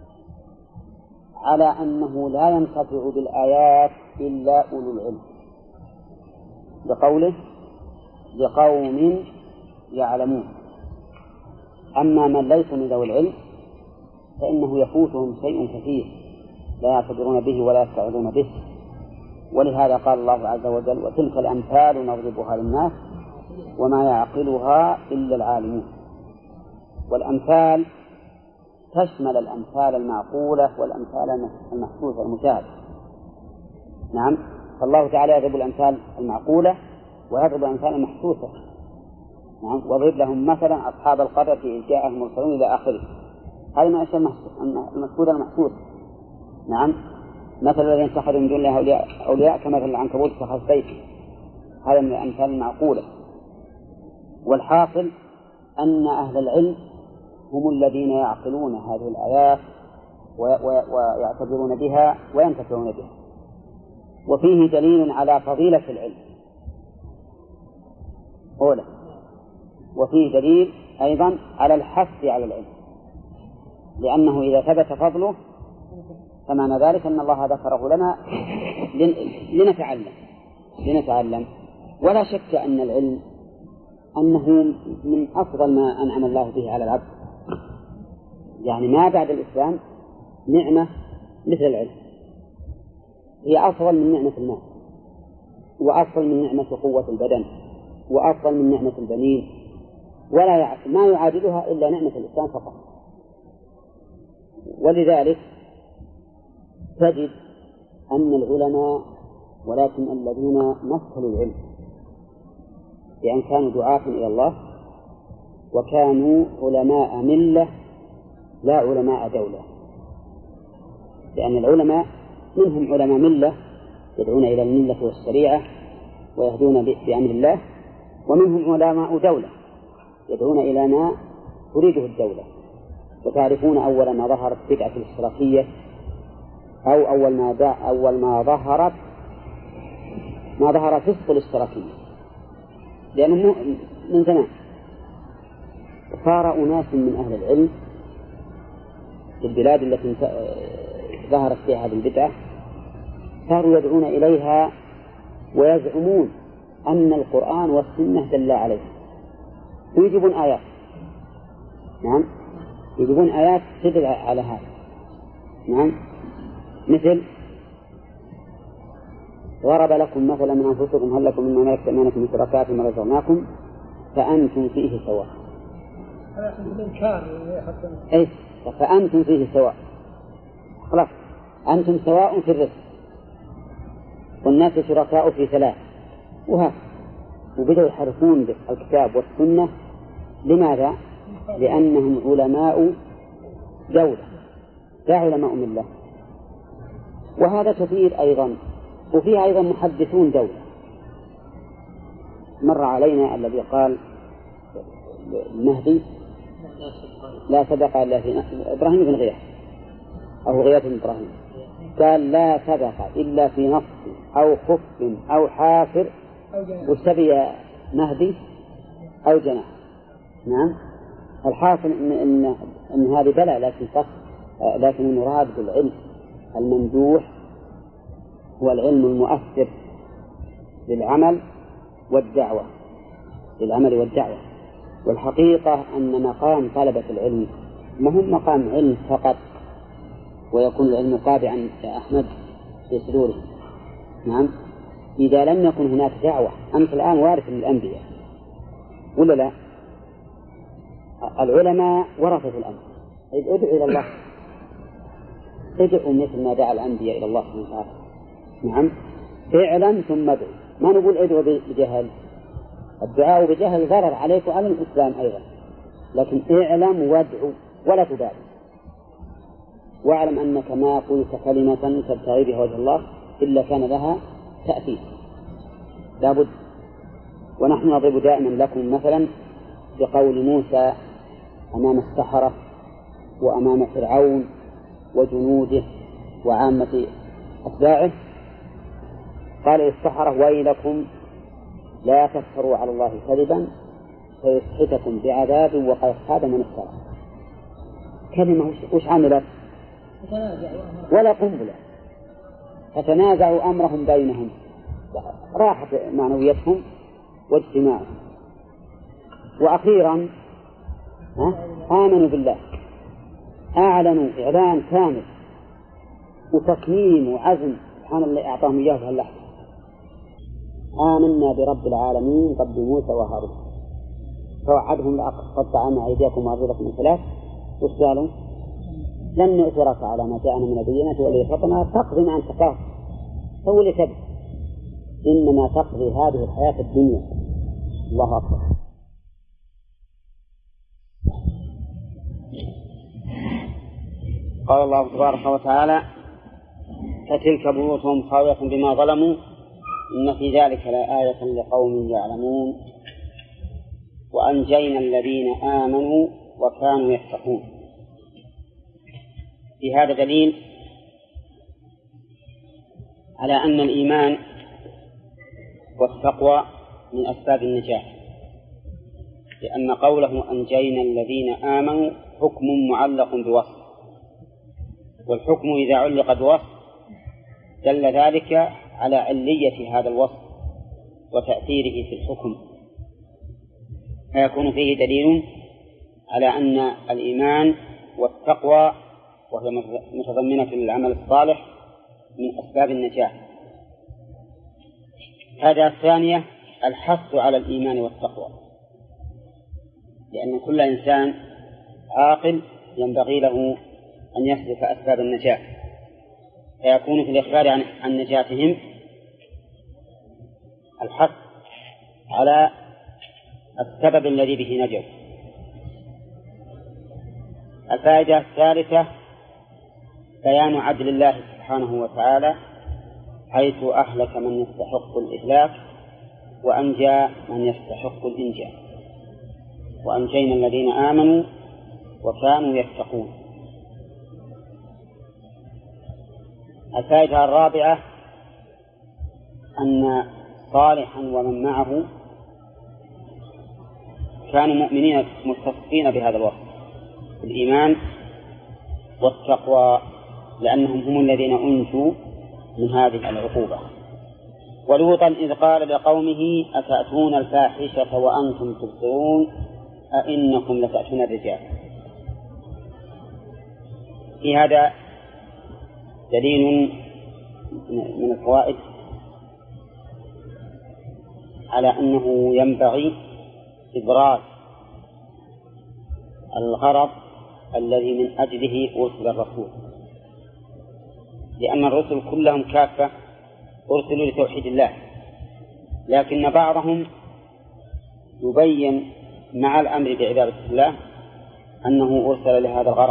على أنه لا ينتفع بالآيات إلا أولو العلم، بقوله لقوم يعلمون. أما من ليس من ذوي العلم فإنه يفوتهم شيء كثير لا يعتبرون به ولا يستعظون به. ولهذا قال الله عز وجل: وتلك الأمثال نضربها للناس وما يعقلها إلا العالمون. والأمثال تشمل الأمثال المعقولة والأمثال المحسوسة المشاهدة. نعم، فالله تعالى يضرب الأمثال المعقولة ويضرب الأمثال المحسوسة. نعم، واضرب لهم مثلا أصحاب القرية إذ جاءهم المرسلون إلى آخره. هذه من الأشياء المشهودة المحسوسة. نعم، مثل الذين اتخذوا من دون الله أولياء كمثل العنكبوت اتخذ بيتا. هذا من الأمثال المعقولة. والحاصل أن أهل العلم هم الذين يعقلون هذه الآيات ويعتبرون بها وينتفعون بها. وفيه دليل على فضيلة العلم أولا، وفيه دليل أيضا على الحث على العلم، لأنه إذا ثبت فضله فمعنى ذلك أن الله ذكره لنا لنتعلم. ولا شك أن العلم أنه من أفضل ما أنعم الله به على العبد، يعني ما بعد الإسلام نعمة مثل العلم، هي أفضل من نعمة المال، وأفضل من نعمة قوة البدن، وأفضل من نعمة البنين، ولا ما يعادلها إلا نعمة الإسلام فقط. ولذلك تجد أن العلماء ولكن الذين مثلوا العلم بأن كانوا دعاة إلى الله وكانوا علماء ملة لا علماء دولة، لأن العلماء منهم علماء ملة يدعون إلى الملة والشريعة ويهدون بأمر الله، ومنهم علماء دولة يدعون إلى ما تريده الدولة. وتعرفون أول ما ظهرت بدعة الاشتراكية أو أول ما ظهر فسق الاشتراكية، لأنه من زمان صار أناس من أهل العلم في البلاد التي ظهرت فيها هذه البدعة صاروا يدعون إليها ويزعمون أن القرآن والسنة دل عليها، ويجيبون آيات. نعم، يجيبون آيات تدل على هذا. نعم، مثل ضرب لكم مثلا من أنفسكم هل لكم مما ملكت أيمانكم من شركاء فيما رزقناكم فأنتم فيه سواء. أي فأنتم فيه سواء، خلاص أنتم سواء في الرزق والناس شركاء في ثلاث، وهكذا. وبدأوا يحرفون الكتاب والسنة. لماذا؟ لأنهم علماء دولة لا علماء ملة. وهذا كثير أيضا. وفيه أيضا محدثون دولة. مر علينا الذي قال المهدي لا سبق إلا في إبراهيم بن غياث أو غياث بن إبراهيم، قال لا سبق إلا في نص أو خف أو حافر وسبي مهدي أو جناح. نعم، الحاصل إن هذه بلى، لكن المراد بالعلم الممدوح هو العلم المؤثر للعمل والدعوة. والحقيقة أن مقام طلبة العلم ما هو مقام علم فقط ويكون العلم قابعا يا أحمد في صدورهم. نعم، إذا لم يكن هناك دعوة. أنت الآن وارث للأنبياء ولا لا؟ العلماء ورثة الأنبياء. ادعو إلى الله، ادعو مثل ما دعا الأنبياء إلى الله سبحانه وتعالى. نعم، اعلم ثم ادعو. ما نقول ادعو بجهل، الدعاء بجهل ضرر عليك وعلى الإسلام أيضا، لكن اعلم وادعو ولا تبالي. واعلم أنك ما قلت كلمة تبتغي بها وجه الله إلا كان لها تأثير، لابد. ونحن نضرب دائما لكم مثلا بقول موسى أمام السحرة وأمام فرعون وجنوده وعامة أتباعه، قال للسحرة ويلكم لا تفتروا على الله كذبا فيسحتكم بعذاب وقد خاب من افترى. الكلمة وش عملت؟ ولا قنبلة، فتنازعوا أمرهم بينهم، راحت معنويتهم واجتماعهم، وأخيرا آمنوا بالله، أعلنوا إعلان كامل وتكميم وعزم سبحان الله أعطاهم إياه في اللحظة. آمنا برب العالمين رب موسى وهارون، فوعدهم لأقطعن أيديكم وأرجلكم من خلاف، وش قالوا؟ لن نؤثرك على ما جاءنا من البينات والذي فطرنا تقضي ما أنت قاض، هو اللي تبي، إنما تقضي هذه الحياة الدنيا. الله أكبر. قال الله تبارك وتعالى: فتلك بيوتهم خاوية بما ظلموا إن في ذلك لآية لقوم يعلمون وأنجينا الذين آمنوا وكانوا يتقون. في هذا دليل على أن الإيمان والتقوى من أسباب النجاة، لأن قوله أنجينا الذين آمنوا حكم معلق بوصف، والحكم إذا علق بوصف دل ذلك على علية هذا الوصف وتأثيره في الحكم، فيكون فيه دليل على أن الإيمان والتقوى وهي متضمنة للعمل الصالح من أسباب النجاة. هذا الثانية الحث على الإيمان والتقوى، لأن كل إنسان عاقل ينبغي له أن يسلك أسباب النجاة، فيكون في الإخبار عن نجاتهم الحث على السبب الذي به نجوا. الفائدة الثالثة بيان عدل الله سبحانه وتعالى، حيث أهلك من يستحق الإهلاك وأنجى من يستحق الإنجاء، وأنجينا الذين آمنوا وكانوا يتقون. الفائدة الرابعة أن صالحا ومن معه كانوا مؤمنين متصفين بهذا الوصف الإيمان والتقوى، لأنهم هم الذين أنجوا من هذه العقوبة. ولوطا إذ قال لقومه أتأتون الفاحشة وأنتم تبصرون أئنكم لتأتون الرجال. في هذا دليل من الفوائد على أنه ينبغي إبراز الغرض الذي من أجله أرسل الرسول، لأن الرسل كلهم كافة أرسلوا لتوحيد الله، لكن بعضهم يبين مع الأمر بعبادة الله أنه أرسل لهذا الغرض،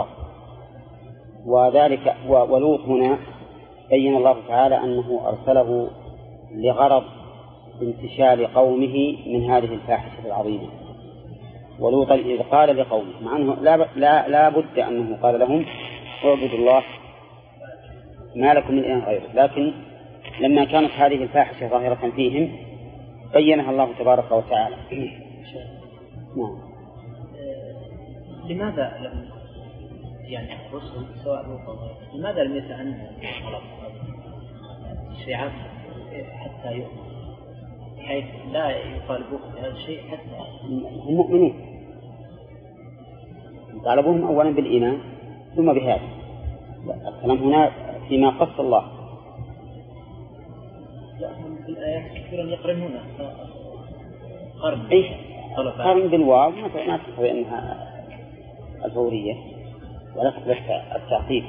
وذلك ولوط هنا بين الله تعالى أنه أرسله لغرض انتشال قومه من هذه الفاحشة العظيمة. ولوطا إذ قال لقومه، مع أنه لا بد أنه قال لهم اعبدوا الله ما لكم من إله غيره، لكن لما كانت هذه الفاحشة ظاهرة فيهم بينها الله تبارك وتعالى. نعم. لماذا لم يعني الرسل سواء لماذا لم يتعنوا طلب الشيعات حتى يؤمنوا، بحيث لا يطالبوه بهذا الشيء حتى هم مؤمنين، طالبوهم أولا بالإيمان ثم بهذا. الكلام هنا فيما قص الله. لا هم في الآيات كثيرا يقرنون قرن بالواو ما تقضي أنها الفورية ولا تقضي التعقيد،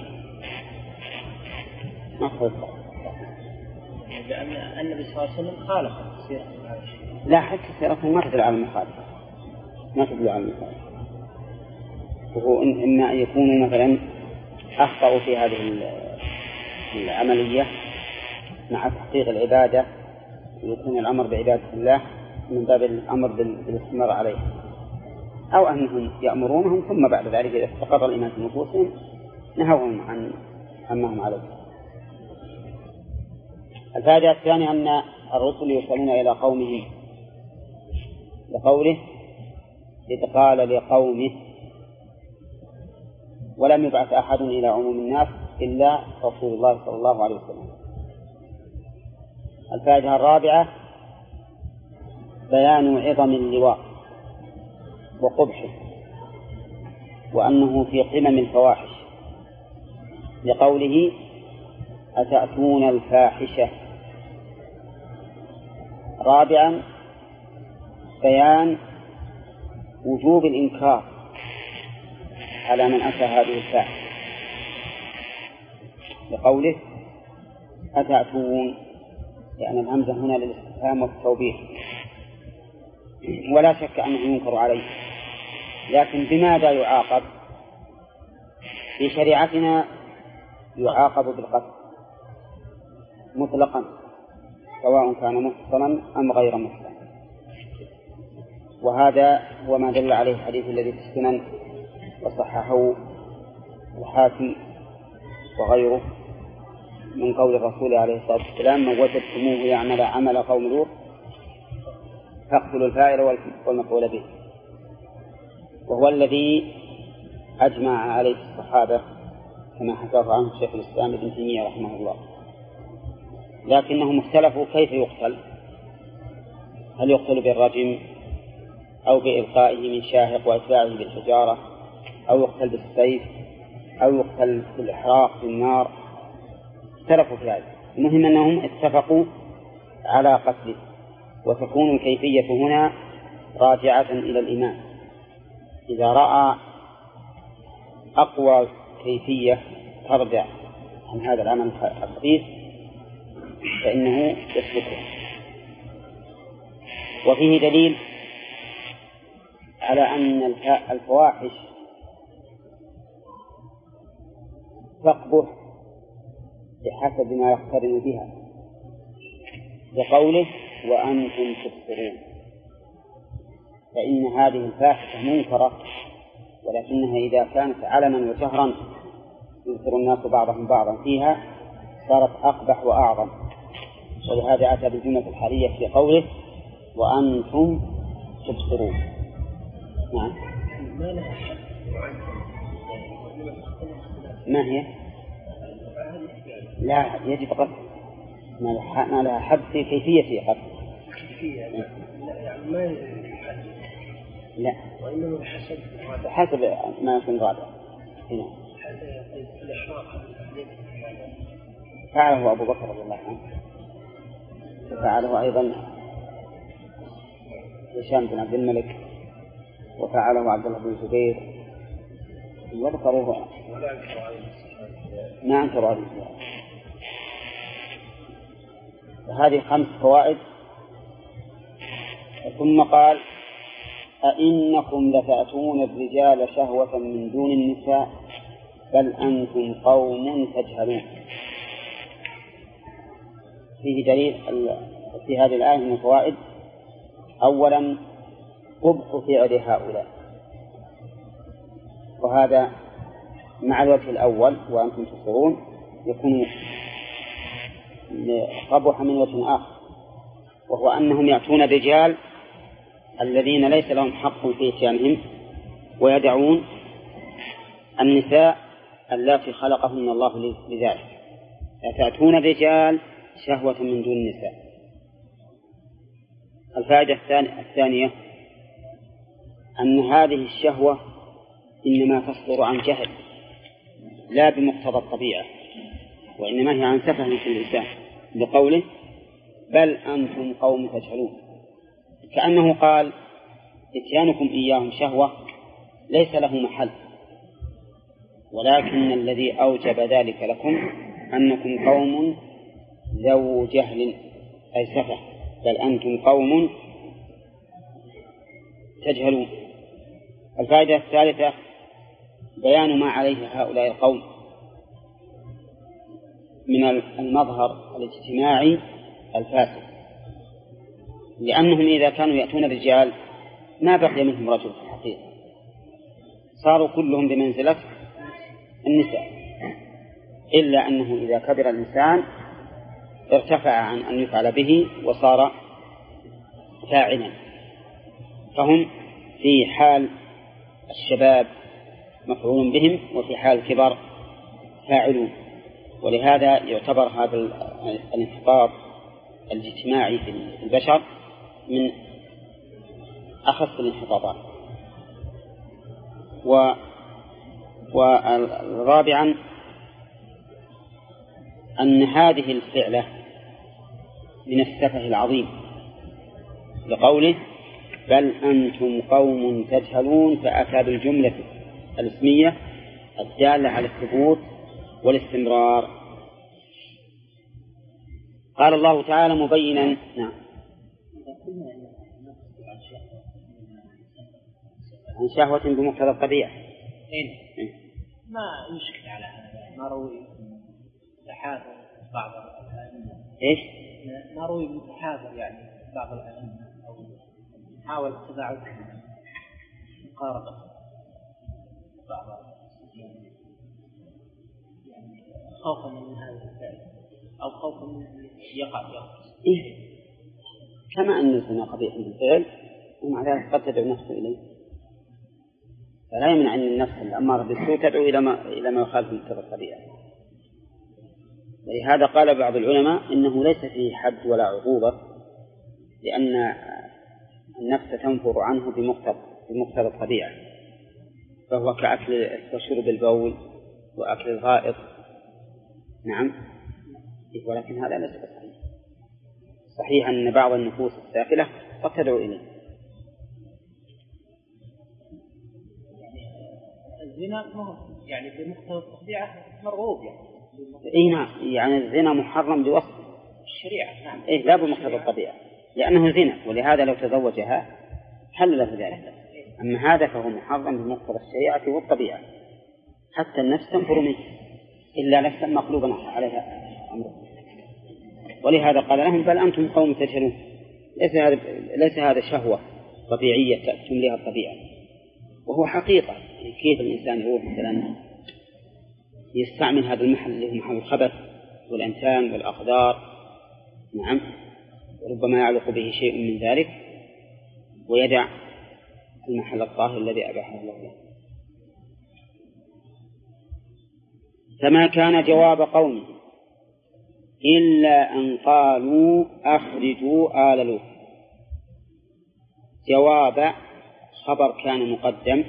ما تقضي لأن النبي صلى الله عليه وسلم خالف سيرة هذا الشيء. لا، حتى سيرته ما تدل على المخالفة، ما تدل على المخالفة. وهو إما أن يكونوا مثلا أخطأوا في هذه العملية مع تحقيق العبادة، ويكون الأمر بعبادة الله من باب الأمر بالاستمرار عليه، أو أنهم يأمرونهم ثم بعد ذلك إذا استقر الإيمان في نفوسهم نهوهم عما هم عليه. الفائدة الثانية أن الرسل يرسلون إلى قومهم، لقوله إذ قال لقومه، ولم يبعث أحد إلى عموم الناس إلا رسول الله صلى الله عليه وسلم. الفائدة الرابعة بيان عظم اللواء وقبحه، وأنه في قمم الفواحش، لقوله أتأتون الفاحشة. رابعا بيان وجوب الإنكار على من أتى هذه الفاحشة، لقوله أتأتون، يعني الهمزة هنا للاستفهام والتوبيخ، ولا شك أنه ينكر عليه، لكن بماذا يعاقب؟ في شريعتنا يعاقب بالقتل مطلقا، سواء كان محصنا أم غير محصن، وهذا هو ما دل عليه الحديث الذي في السنن وصححه الحاكم وغيره من قول الرسول عليه الصلاة والسلام: من وجدتموه يعمل عمل قوم لوط فاقتلوا الفاعل والمفعول به، وهو الذي أجمع عليه الصحابة كما حكاه عنه شيخ الإسلام ابن تيمية رحمه الله. لكنهم اختلفوا كيف يقتل، هل يقتل بالرجم أو بإلقائه من شاهق وإتباعه بالحجارة، أو يقتل بالسيف، أو يقتل بالإحراق بالنار، اختلفوا في هذا. المهم أنهم اتفقوا على قتله، وتكون الكيفية هنا راجعة إلى الإمام، إذا رأى أقوى كيفية ترجع عن هذا العمل الخبيث فإنه يسلكه. وفيه دليل على أن الفواحش تقبح بحسب ما يقترن بها، بقوله وأنتم تبصرون، فإن هذه الفاحشة منكرة، ولكنها إذا كانت علنا وجهرا يذكر الناس بعضهم بعضا فيها صارت أقبح وأعظم، ولهذا أتى بالجملة الحالية في قوله وأنتم تبصرون. نعم. ما هي؟ لا يجب قتل، ما لها حد في كيفية قتل. لا، وإنما بحسب ما يكون غالبا. هنا فعله أبو بكر رضي الله عنه، وفعله أيضا هشام بن عبد الملك، وفعله عبد الله بن الزبير، وذكروه ما أنكروا عليه. هذه 5 فوائد. ثم قال أئنكم لتأتون الرجال شهوة من دون النساء بل أنتم قوم تجهلون. فيه دليل في هذه الآية من الفوائد: أولا قبح فعل هؤلاء، وهذا مع الوجه الأول وأنتم تبصرون يكون قبح من وجه آخر، وهو أنهم يأتون الرجال الذين ليس لهم حق في إتيانهم، ويدعون النساء اللاتي خلقهن الله لذلك. تأتون الرجال شهوة من دون النساء. الفائدة الثانية أن هذه الشهوة إنما تصدر عن جهل لا بمقتضى الطبيعة، وإنما هي عن سفه في الإنسان، بقوله بل أنتم قوم تجهلون، كأنه قال إتيانكم إياهم شهوة ليس له محل، ولكن الذي أوجب ذلك لكم أنكم قوم ذو جهل أي سفه، بل أنتم قوم تجهلون. الفائدة الثالثة بيان ما عليه هؤلاء القوم من المظهر الاجتماعي الفاسد، لأنهم إذا كانوا يأتون الرجال ما بقي منهم رجل في الحقيقة، صاروا كلهم بمنزلة النساء، إلا أنه إذا كبر الإنسان ارتفع عن أن يفعل به وصار فاعلا، فهم في حال الشباب مفعول بهم، وفي حال الكبر فاعلون. ولهذا يعتبر هذا الانحطاط الاجتماعي في البشر من أخف الانحطاطات. ورابعا أن هذه الفعلة من السفه العظيم، لقوله بل أنتم قوم تجهلون، فأتى بالجملة الاسمية الدالة على الثبوت والاستمرار. قال الله تعالى مبينا نعم عن شهوة بمقتضى الطبيعة ما يشكل على هذا، ما روي تحاذر بعض الأئمة. إيش؟ ما روي متحاذر يعني بعض الأئمة أو حاول التباعد مقاربة بعض يعني خوفا من هذا الفعل أو خوفا من يقع. إيه؟ كما أن الزنا قبيح بالفعل ومع ذلك قد تدعو النفس إليه، فلا يمنع أن النفس الأمارة بالسوء تدعو إلى ما يخالف مقتضى الطبيعة. ولهذا قال بعض العلماء إنه ليس فيه حد ولا عقوبة، لأن النفس تنفر عنه بمقتضى الطبيعة، فهو كأكل وشرب البول وأكل الغائط. نعم، ولكن هذا ليس صحيح. صحيح أن بعض النفوس السافلة قد تدعو إليه. الزنا يعني بمقتضى الطبيعة مرغوب يعني الزنا محرم بوصف الشريعة. نعم. لا بمقتضى الطبيعة، لأنه زنا، ولهذا لو تزوجها حل له ذلك. أما هذا فهو محرم بمقتضى الشريعة والطبيعة، حتى النفس تنفر منه إلا نفسا مقلوبا عليها أمره. ولهذا قال لهم بل أنتم قوم تجهلون. ليس هذا شهوة طبيعية تمليها الطبيعة، وهو حقيقة. كيف الإنسان يروح مثلا يستعمل هذا المحل اللي هو محل الخبث والأنتان والأقدار، نعم، وربما يعلق به شيء من ذلك، ويدع المحل الطاهر الذي أباحه الله له. فما كان جواب قومه إلا أن قالوا أخرجوا آل لوط. جواب خبر كان مقدم،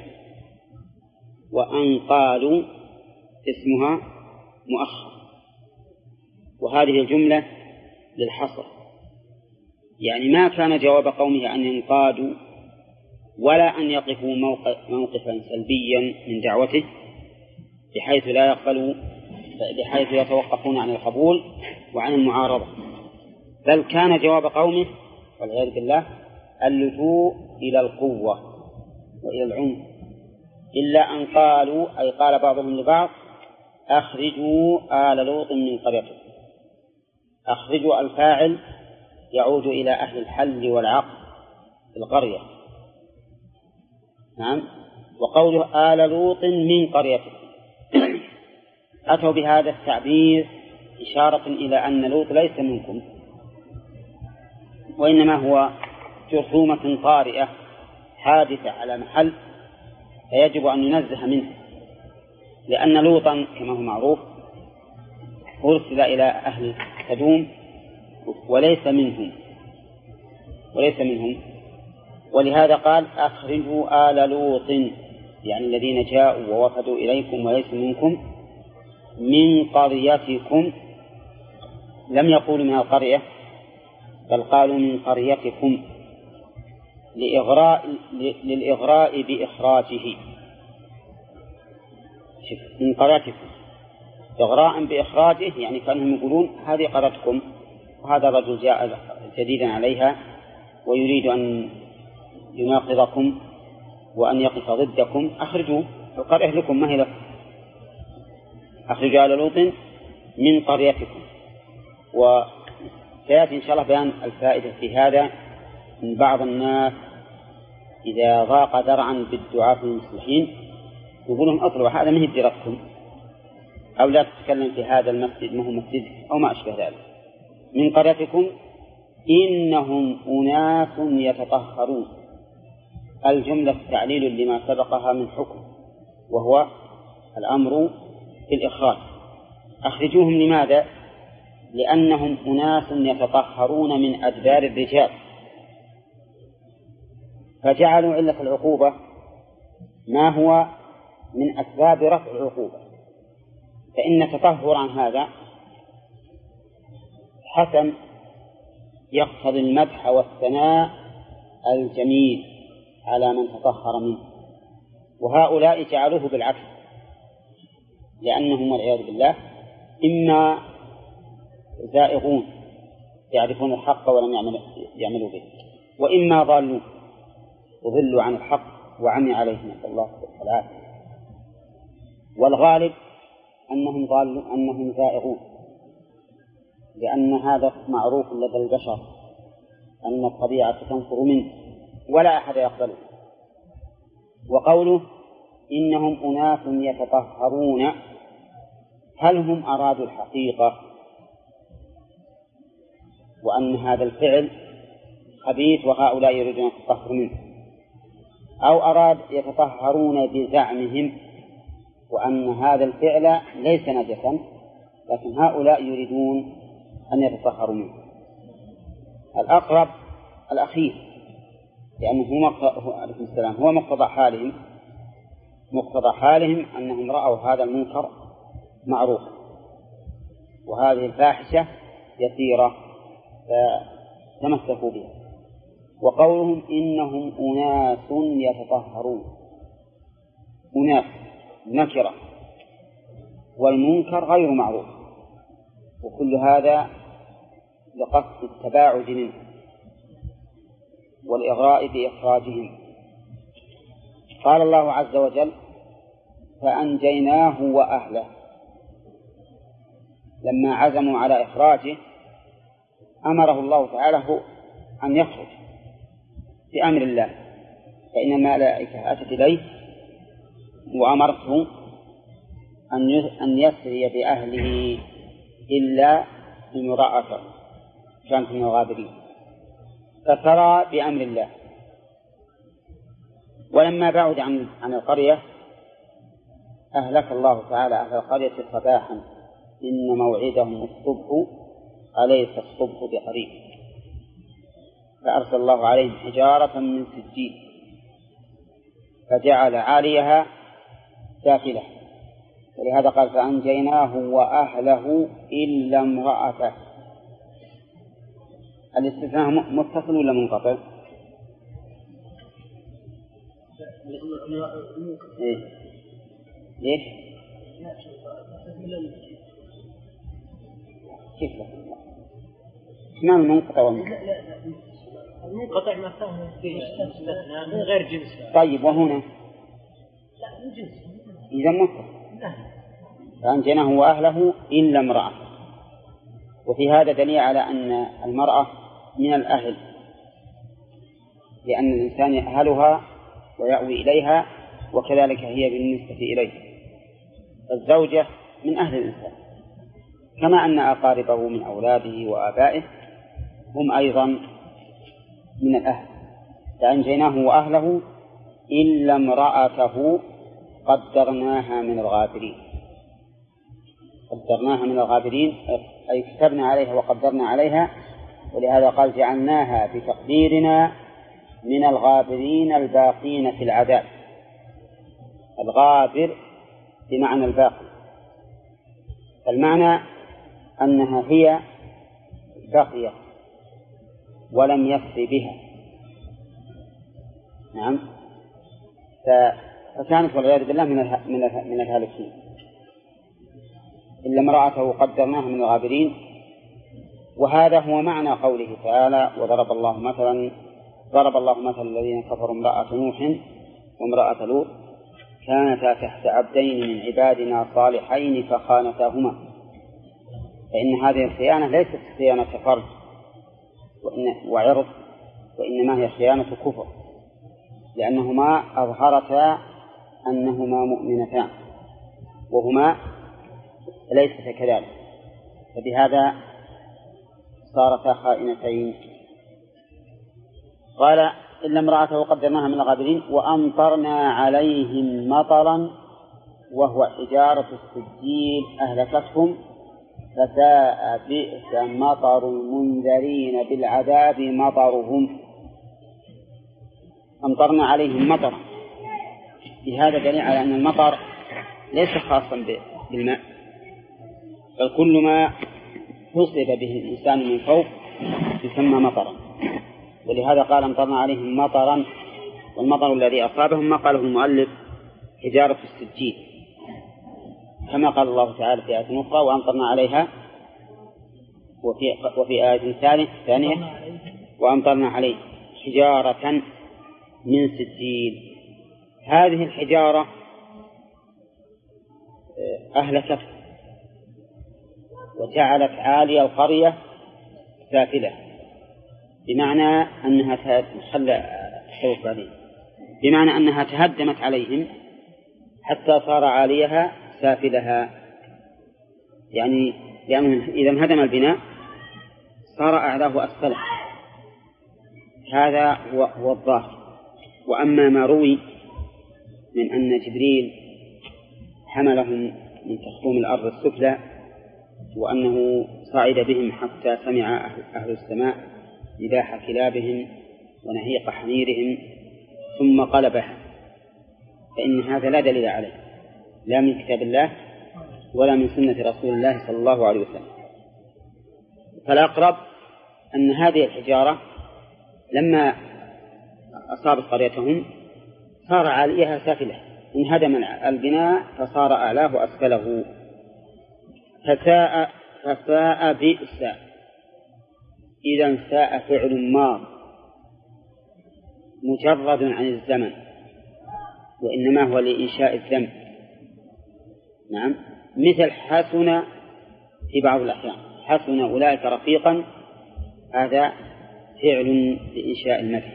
وأن قالوا اسمها مؤخر، وهذه الجملة للحصر. يعني ما كان جواب قومه أن ينقادوا ولا أن يقفوا موقفا سلبيا من دعوته بحيث لا يقبلوا، بحيث يتوقفون عن القبول وعن المعارضة، بل كان جواب قومه والعياذ بالله اللجوء إلى القوة وإلى العنف. إلا أن قالوا، أي قال بعضهم لبعض أخرجوا آل لوط من قريتكم. أخرجوا الفاعل يعود إلى أهل الحل والعقد في القرية، نعم، وقوله آل لوط من قريتكم أتوا بهذا التعبير إشارة إلى أن لوط ليس منكم، وإنما هو جرثومة طارئة حادثة على محل فيجب أن ننزه منه، لأن لوطا كما هو معروف أرسل إلى أهل سدوم وليس منهم، ولهذا قال أخرجوا آل لوط، يعني الذين جاءوا ووفدوا إليكم وليس منكم، من قريتكم. لم يقولوا من القرية، بل قالوا من قريتكم للإغراء بإخراجه. من قريتكم إغراء بإخراجه، يعني كانهم يقولون هذه قريتكم، وهذا الرجل جاء جديدا عليها ويريد أن يناقضكم وأن يقف ضدكم، أخرجوا القرية لكم، ما هي لكم. أخرجوا آل لوط من قريتكم. وسيأتي إن شاء الله بيان الفائدة في هذا. من بعض الناس إذا ضاق ذرعا بالدعاة المصلحين يقولون اطلعوا، هذا ما هي ديرتكم، أو لا تتكلم في هذا المسجد ما هو مسجد أو ما أشبه ذلك. من قريتكم إنهم أناس يتطهرون. الجملة تعليل لما سبقها من حكم، وهو الأمر بالإخراج. أخرجوهم لماذا؟ لأنهم أناس يتطهرون من أدبار الرجال، فجعلوا علة العقوبة ما هو من أسباب رفع العقوبة، فإن تطهر عن هذا حسن يقتضي المدح والثناء الجميل على من تطهر منه، وهؤلاء جعلوه بالعكس، لأنهم والعياذ بالله إما زائغون يعرفون الحق ولم يعملوا به، وإما ضالون وضلوا عن الحق وعمي عليهم الله العافية. والغالب أنهم ضالون، أنهم زائغون، لأن هذا معروف لدى البشر أن الطبيعة تنفر منه ولا أحد يقبله. وقوله إنهم أناس يتطهرون، هل هم أرادوا الحقيقة وأن هذا الفعل خبيث وهؤلاء يريدون التطهر منه، أو أراد يتطهرون بزعمهم وأن هذا الفعل ليس نجسا لكن هؤلاء يريدون أن يتطهروا منه؟ الأقرب الأخير، لأنه هو مقتضى حالهم أنهم رأوا هذا المنكر معروفا وهذه الفاحشة يسيرة فتمسكوا بها. وقولهم إنهم أناس يتطهرون، أناس نكرة والمنكر غير معروف، وكل هذا لقصد التباعد منه والإغراء بإخراجهم. قال الله عز وجل فأنجيناه وأهله، لما عزموا على إخراجه أمره الله تعالى أن يخرج بأمر الله، فإن الملائكة أتت إليه وأمرته أن يسري بأهله إلا امرأته كانت من الغابرين، فسرى بأمر الله. ولما بعد عن القرية أهلك الله تعالى أهل القرية صباحا إن موعدهم الصبح أليس الصبح بقريب، فأرسل الله عليهم حجارة من سجيل فجعل عاليها سافلة، ولهذا قال فأنجيناه وأهله إلا امرأته. الاستثناء متصل ولا منقطع؟ ليش؟ كيف لا؟ ما المنقطع والمنقطع؟ المنقطع ما فهم فيه استثناء من غير جنس. طيب وهنا؟ لا من جنس. إذا متصل. فأنجيناه وأهله إلا امرأة. وفي هذا دليل على أن المرأة من الأهل، لأن الإنسان يأهلها ويأوي إليها، وكذلك هي بالنسبة إليه. الزوجة من أهل الإنسان، كما أن أقاربه من أولاده وآبائه هم أيضا من الأهل. فأنجيناه وأهله إلا امرأته قدرناها من الغابرين. قدرناها من الغابرين أي كتبنا عليها وقدرنا عليها، ولهذا قال جعلناها بتقديرنا من الغابرين الباقين في العذاب. الغابر بمعنى الباقي، المعنى أنها هي بقيت ولم يسر بها. نعم، فكانت والعياذ بالله من الهالكين. إلا امرأته قدرناها من الغابرين. وهذا هو معنى قوله تعالى وضرب الله مثلا الذين كفروا امرأة نوح وامرأة لوط كانتا تحت عبدين من عبادنا صالحين فخانتاهما. فإن هذه الخيانة ليست خيانة فرج وعرض، وإنما هي خيانة كفر، لأنهما أظهرتا أنهما مؤمنتان وهما ليست كذلك، فبهذا صارتا خائنتين. قال إلا امرأته قدرناها من الغابرين وأمطرنا عليهم مطرا وهو حجارة السجيل أهلكتهم فساء بئس مطر المنذرين بالعذاب مطرهم. أمطرنا عليهم مطرا، بهذا دليل على أن المطر ليس خاصا بالماء، بل كل ما حصب به الإنسان من فوق يسمى مطرا. ولهذا قال أمطرنا عليهم مطرا، والمطر الذي أصابهم ما قاله المؤلف حجارة السجيل، كما قال الله تعالى في آية أخرى وأمطرنا عليها، وفي آية ثانية وأمطرنا عليه حجارة من سجيل. هذه الحجارة أهلكت وجعلت عالي القرية سافلة، بمعنى أنها تهدمت عليهم حتى صار عاليها سافلها، يعني لأنه إذا انهدم البناء صار أعلاه أسفله. هذا هو الظاهر. وأما ما روي من أن جبريل حملهم من تخطوم الأرض السفلى وأنه صعد بهم حتى سمع أهل السماء نداح كلابهم ونهيق حميرهم ثم قلبها، فإن هذا لا دليل عليه لا من كتاب الله ولا من سنة رسول الله صلى الله عليه وسلم. فالأقرب أن هذه الحجارة لما أصابت قريتهم صار عاليها سافلة، انهدم البناء فصار أعلاه أسفله. فساء بئس، إذا ساء فعل ماض مجرد عن الزمن، وإنما هو لإنشاء الذنب. نعم، مثل حسن في بعض الأحيان، حسن أولئك رفيقا، هذا فعل لإنشاء المدح.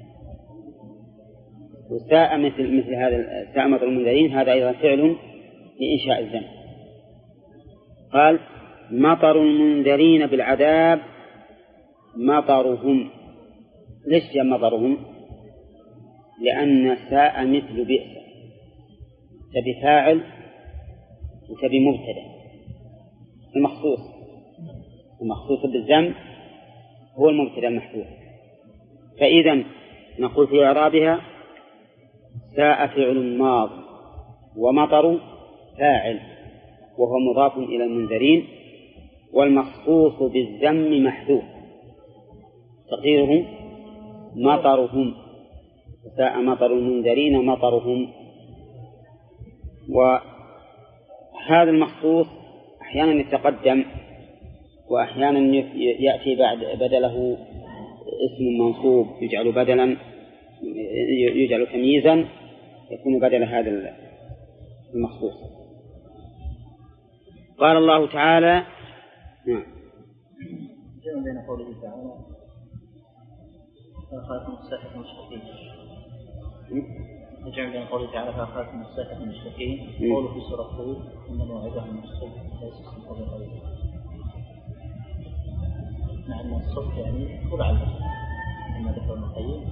وساء مثل هذا ساء مطر المنذرين، هذا أيضا فعل لإنشاء الذنب. قال مطر المنذرين بالعذاب مطرهم. ليش جاء مطرهم؟ لأن ساء مثل بئس، تبي فاعل وتبي مبتدأ. المخصوص بالذنب هو المبتدأ المحذوف. فإذا نقول في إعرابها ساء فعل ماض ومطر فاعل، وهو مضاف إلى المنذرين، والمخصوص بالذم محذوف تقديره مطرهم. ساء مطر المنذرين مطرهم. وهذا المخصوص أحيانا يتقدم وأحيانا يأتي بدله اسم منصوب يجعل بدلا، يجعل تمييزا يكون بدل هذا المخصوص. قال الله تعالى نعم جمع بين قوله تعالى فأخذتم الصيحة المشركين، جمع بين قوله تعالى فأخذتم الصيحة المشركين، قوله في سورة هود إن موعدهم الصبح ليس الصبح بقريب. مع الصبح يعني طلع البشر كما ذكر ابن القيم،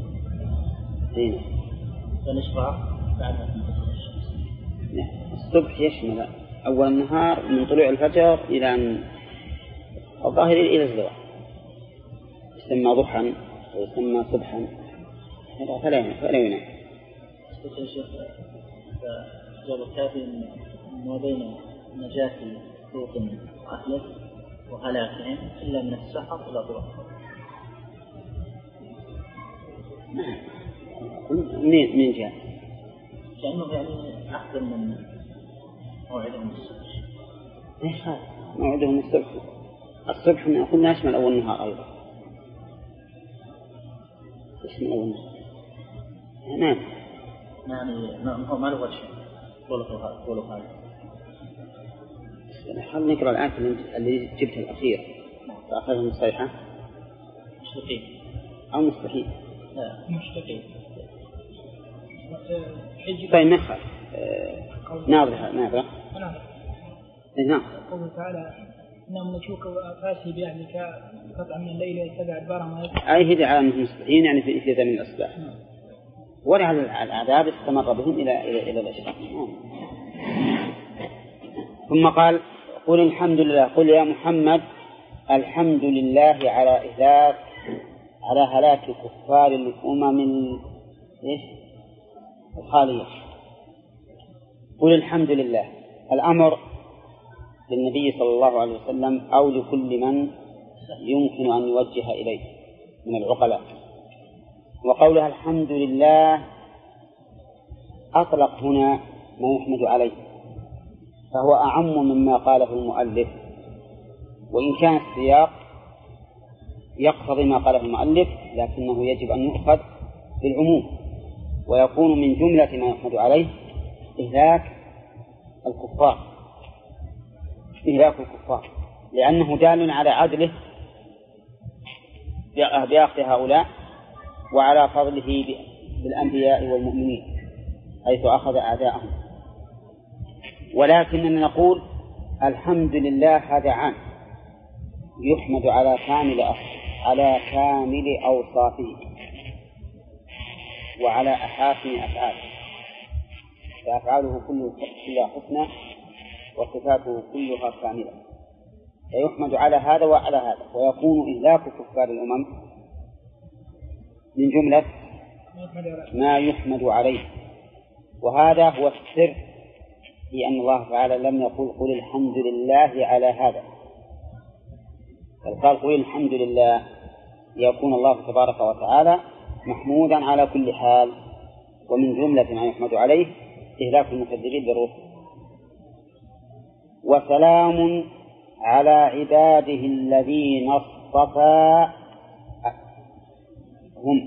فنشرع بعد ما تنتصف الشمس. الصبح يشمل أول النهار من طلوع الفجر إلى أن الظاهر إلى الزوال، يسمى ضحى ويسمى صبحا، فلا ينام. استطيع شيخ جاب الكافي ما بين نجاة لوط وأهله وهلاكهم إلا من السحر إلى طلوع الفجر. من جاء كأنه يعني أحسن من موعدهم الصبح. إيش هذا موعدهم الصبح؟ الصبح من أقول يشمل أول النهار أيضا، يشمل أول النهار. نعم يعني هو ما له شيء قوله هذا. خلنا نقرأ الآن اللي جبته الأخير فأخذهم الصيحة مشتقين أو مستحيل. لا مشتقين. طيب نخل ناظرة نعم. قوله تعالى إنهم نشوك فاسي بأهلك قطعا من الليل يتبع أدبار ما يسعى. أي هدى على أنهم مستحيين يعني في زمن الأصباح، ولعل العذاب استمر بهم إلى الأشراق. ثم قال قل الحمد لله، قل يا محمد الحمد لله على هلاك كفار الأمم الخالية. قل الحمد لله، الأمر للنبي صلى الله عليه وسلم أو لكل من يمكن أن يوجه إليه من العقلاء. وقولها الحمد لله أطلق هنا ما يحمد عليه، فهو أعم مما قاله المؤلف، وإن كان السياق يقتضي ما قاله المؤلف لكنه يجب أن يؤخذ بالعموم، ويكون من جملة ما يحمد عليه إهلاك الكفار، لأنه دال على عدله بأخذ هؤلاء وعلى فضله بالأنبياء والمؤمنين حيث أخذ أعداءهم. ولكننا نقول الحمد لله هذا عام يحمد على كامل أوصافه وعلى أحاسن أفعاله، فأفعاله كلها حسنى وصفاته كلها كاملة، فيحمد على هذا وعلى هذا، ويكون إهلاك كفار الأمم من جملة ما يحمد عليه. وهذا هو السر في أن الله تعالى لم يقل قل الحمد لله على هذا، بل قال قل الحمد لله ليكون الله تبارك وتعالى محمودا على كل حال، ومن جملة ما يحمد عليه إهلاك المكذبين بالرسل. وسلام على عباده الذين اصطفى هم،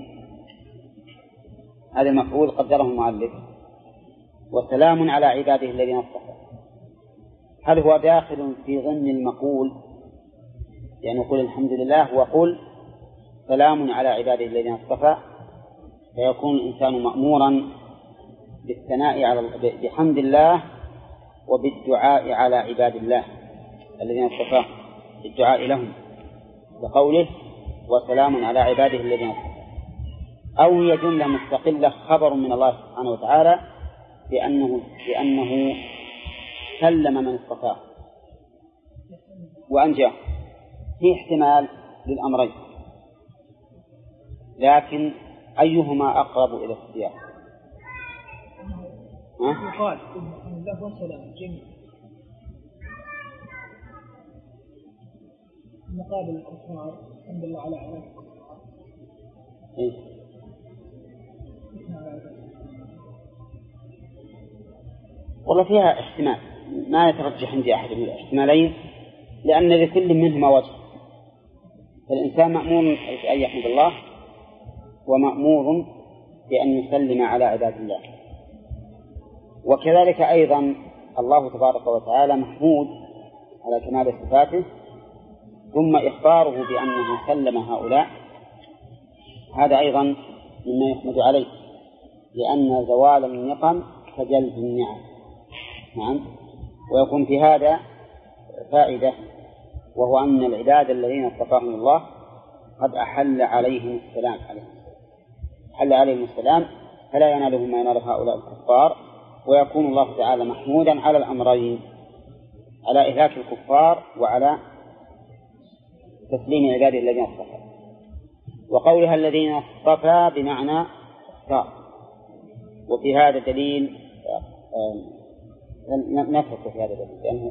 هذا المفعول قدره المؤلف، وسلام على عباده الذين اصطفى، هل هو داخل في ضمن المقول يعني قل الحمد لله وقل سلام على عباده الذين اصطفى، فيكون الإنسان مأمورا بالثناء بحمد الله وبالدعاء على عباد الله الذين اصطفاه، الدعاء لهم بقوله وسلام على عباده الذين اصطفى، أو هي جملة مستقلة خبر من الله سبحانه وتعالى بأنه سلم من اصطفاه وأنجاه. في احتمال للأمرين، لكن أيهما أقرب إلى السياق؟ يقال الله والسلام جميع مقابل الكفار الحمد لله على عباده. والله فيها احتمال ما يترجح عندي أحد من الاحتمالين، لأن لكل منهما وجه، فالإنسان مأمور أن يحمد الله ومأمور بأن يسلم على عباد الله. وكذلك أيضا الله تبارك وتعالى محمود على كمال صفاته، ثم إخباره بأنه سلم هؤلاء هذا أيضا مما يحمد عليه، لأن زوال النقم كجلب النعم. نعم. ويكون في هذا فائدة، وهو أن العباد الذين اصطفاهم الله قد أحل عليهم السلام فلا ينالهم ما ينال هؤلاء الكفار، ويكون الله تعالى محمودا على الأمرين، على إهلاك الكفار وعلى تسليم عباده الذين اصطفى. وقولها الذين اصطفى بمعنى اختار، وفي هذا دليل نفسه في هذا الدليل لأنه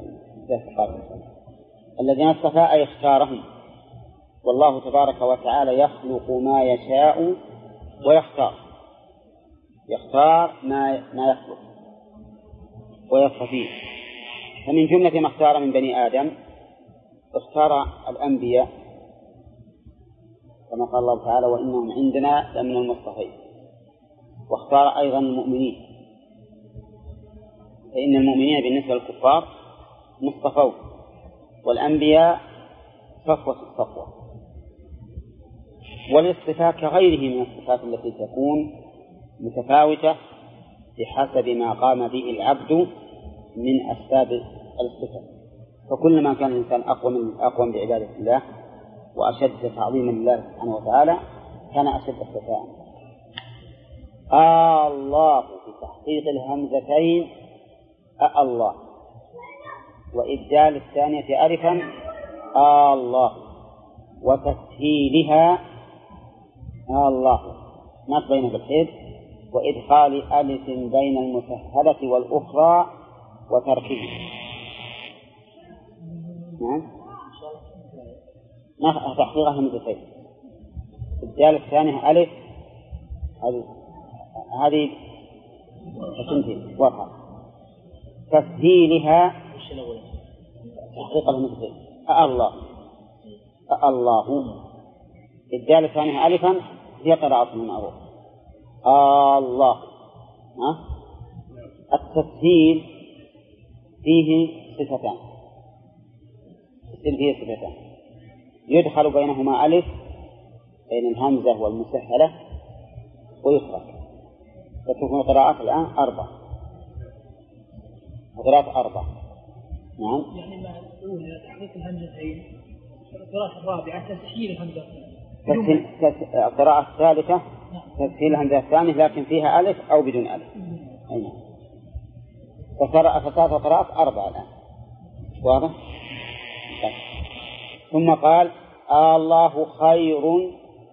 الذين اصطفى أي اختارهم، والله تبارك وتعالى يخلق ما يشاء يختار ما يخلق ويصطفيه. فمن جملة ما اختار من بني آدم اختار الأنبياء كما قال الله تعالى وإنهم عندنا لمن المصطفين، واختار أيضا المؤمنين، فإن المؤمنين بالنسبة للكفار مصطفون، والأنبياء صفوة الصفوة. والاصطفاء كغيره من الصفات التي تكون متفاوتة بحسب ما قام به العبد من أسباب الاصطفاء، فكلما كان الإنسان أقوم بعبادة الله وأشد تعظيما لله سبحانه وتعالى كان أشد اصطفاء. الله في تحقيق الهمزتين الله، وإبدال الثانية ألفا الله، وتسهيلها الله ما بين بالحيث، وإدخال ألف بين المسهلة والأخرى وتركيبه. نعم ما تحقيقها من بسيط. إبدال الثانية ألف هذه تنتهي واضحة. تسهيلها تحقيقها من بسيط الله الله. إبدال الثانية ألفا هي قراءة معروف الله. التسهيل فيه صفتان، يدخل بينهما ألف بين الهمزة والمسهلة ويخرج، فتكون قراءات الآن 4 قراءات 4. نعم يعني ما الأولى تحقيق الهمزتين، القراءة الرابعة تسهيل الهمزتين، القراءة الثالثة تسهيل الهمزة الثانية لكن فيها ألف أو بدون ألف. فصارت القراءات 4 الآن. واضح؟ ثم قال الله خير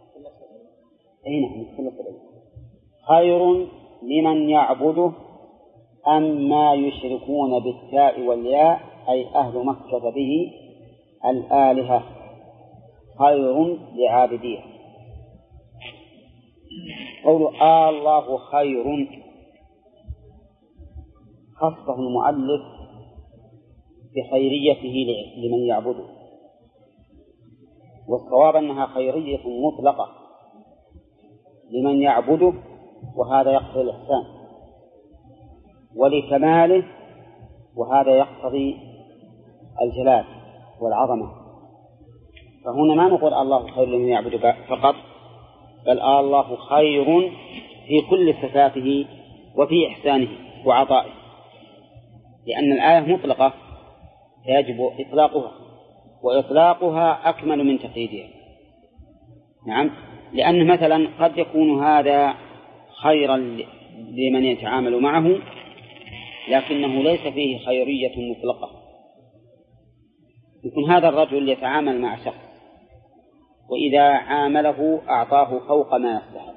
خير لمن يعبده أم ما يشركون بالتاء والياء أي أهل مكة به الآلهة خير لعابديه. قول الله خير خصه المؤلف بخيريته لمن يعبده، والصواب أنها خيرية مطلقة لمن يعبده، وهذا يقتضي الإحسان ولكماله، وهذا يقتضي الجلال والعظمة. فهنا ما نقول الله خير لمن يعبده فقط، بل الله خير في كل صفاته وفي إحسانه وعطائه، لأن الآية مطلقة فيجب إطلاقها، وإطلاقها أكمل من تقييدها. نعم، لأن مثلا قد يكون هذا خيرا لمن يتعامل معه لكنه ليس فيه خيرية مطلقة. يكون هذا الرجل يتعامل مع شخص وإذا عامله أعطاه فوق ما يستحق،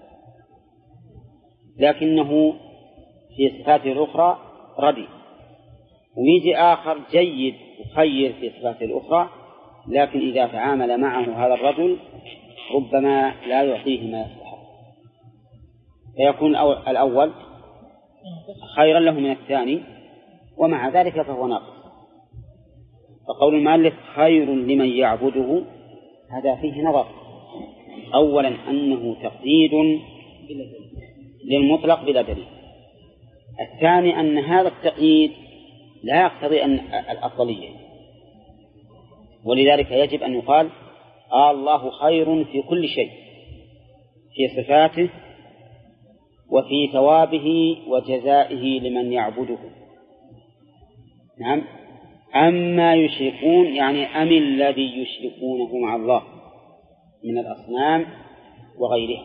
لكنه في صفاته الأخرى ردي، ويجي آخر جيد وخير في صفاته الأخرى، لكن إذا تعامل معه هذا الرجل ربما لا يعطيه ما يستحق، فيكون الأول خيرا له من الثاني، ومع ذلك فهو ناقص. فقول المؤلف خير لمن يعبده هذا فيه نظر. أولا أنه تقييد للمطلق بلا دليل. الثاني أن هذا التقييد لا يقتضي أن الأفضلية، ولذلك يجب أن يقال الله خير في كل شيء، في صفاته وفي ثوابه وجزائه لمن يعبده. نعم. أما يشركون يعني أم الذي يشركونه مع الله من الأصنام وغيرها.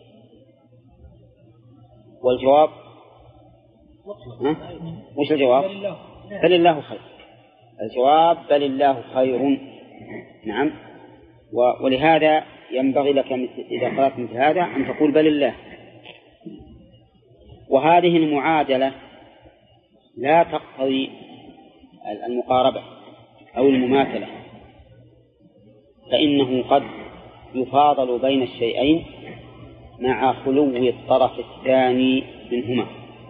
والجواب وش الجواب؟ بل الله خير. الجواب بل الله خير. نعم. ولهذا ينبغي لك إذا قرأت مثل هذا أن تقول بل الله. وهذه المعادلة لا تقتضي المقاربة أو المماثلة، فإنه قد يفاضل بين الشيئين مع خلو الطرف الثاني منهما.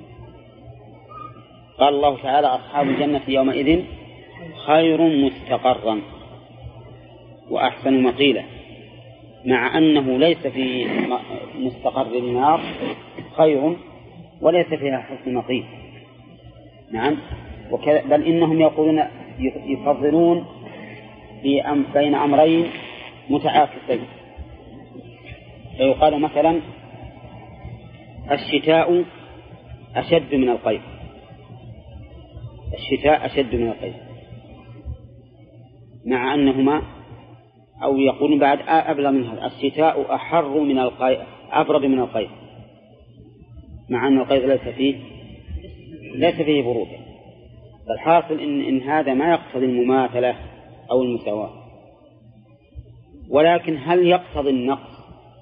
قال الله تعالى أصحاب الجنة يومئذ خير مستقرا وأحسن مقيلا، مع أنه ليس في مستقر النار خير وليس فيها حسن مقيل. نعم. بل إنهم يقولون يفضلون بين أمرين متعاكسين، فيقال مثلا الشتاء أشد من القيف، الشتاء أشد من القيف، مع أنهما أو يقولون بعد أبلغ من هذا الشتاء أحر من القيف أبرد من القيف، مع أن القيف ليس فيه برودة. فالحاصل إن هذا ما يقتضي المماثلة أو المساواة، ولكن هل يقتضي النقص؟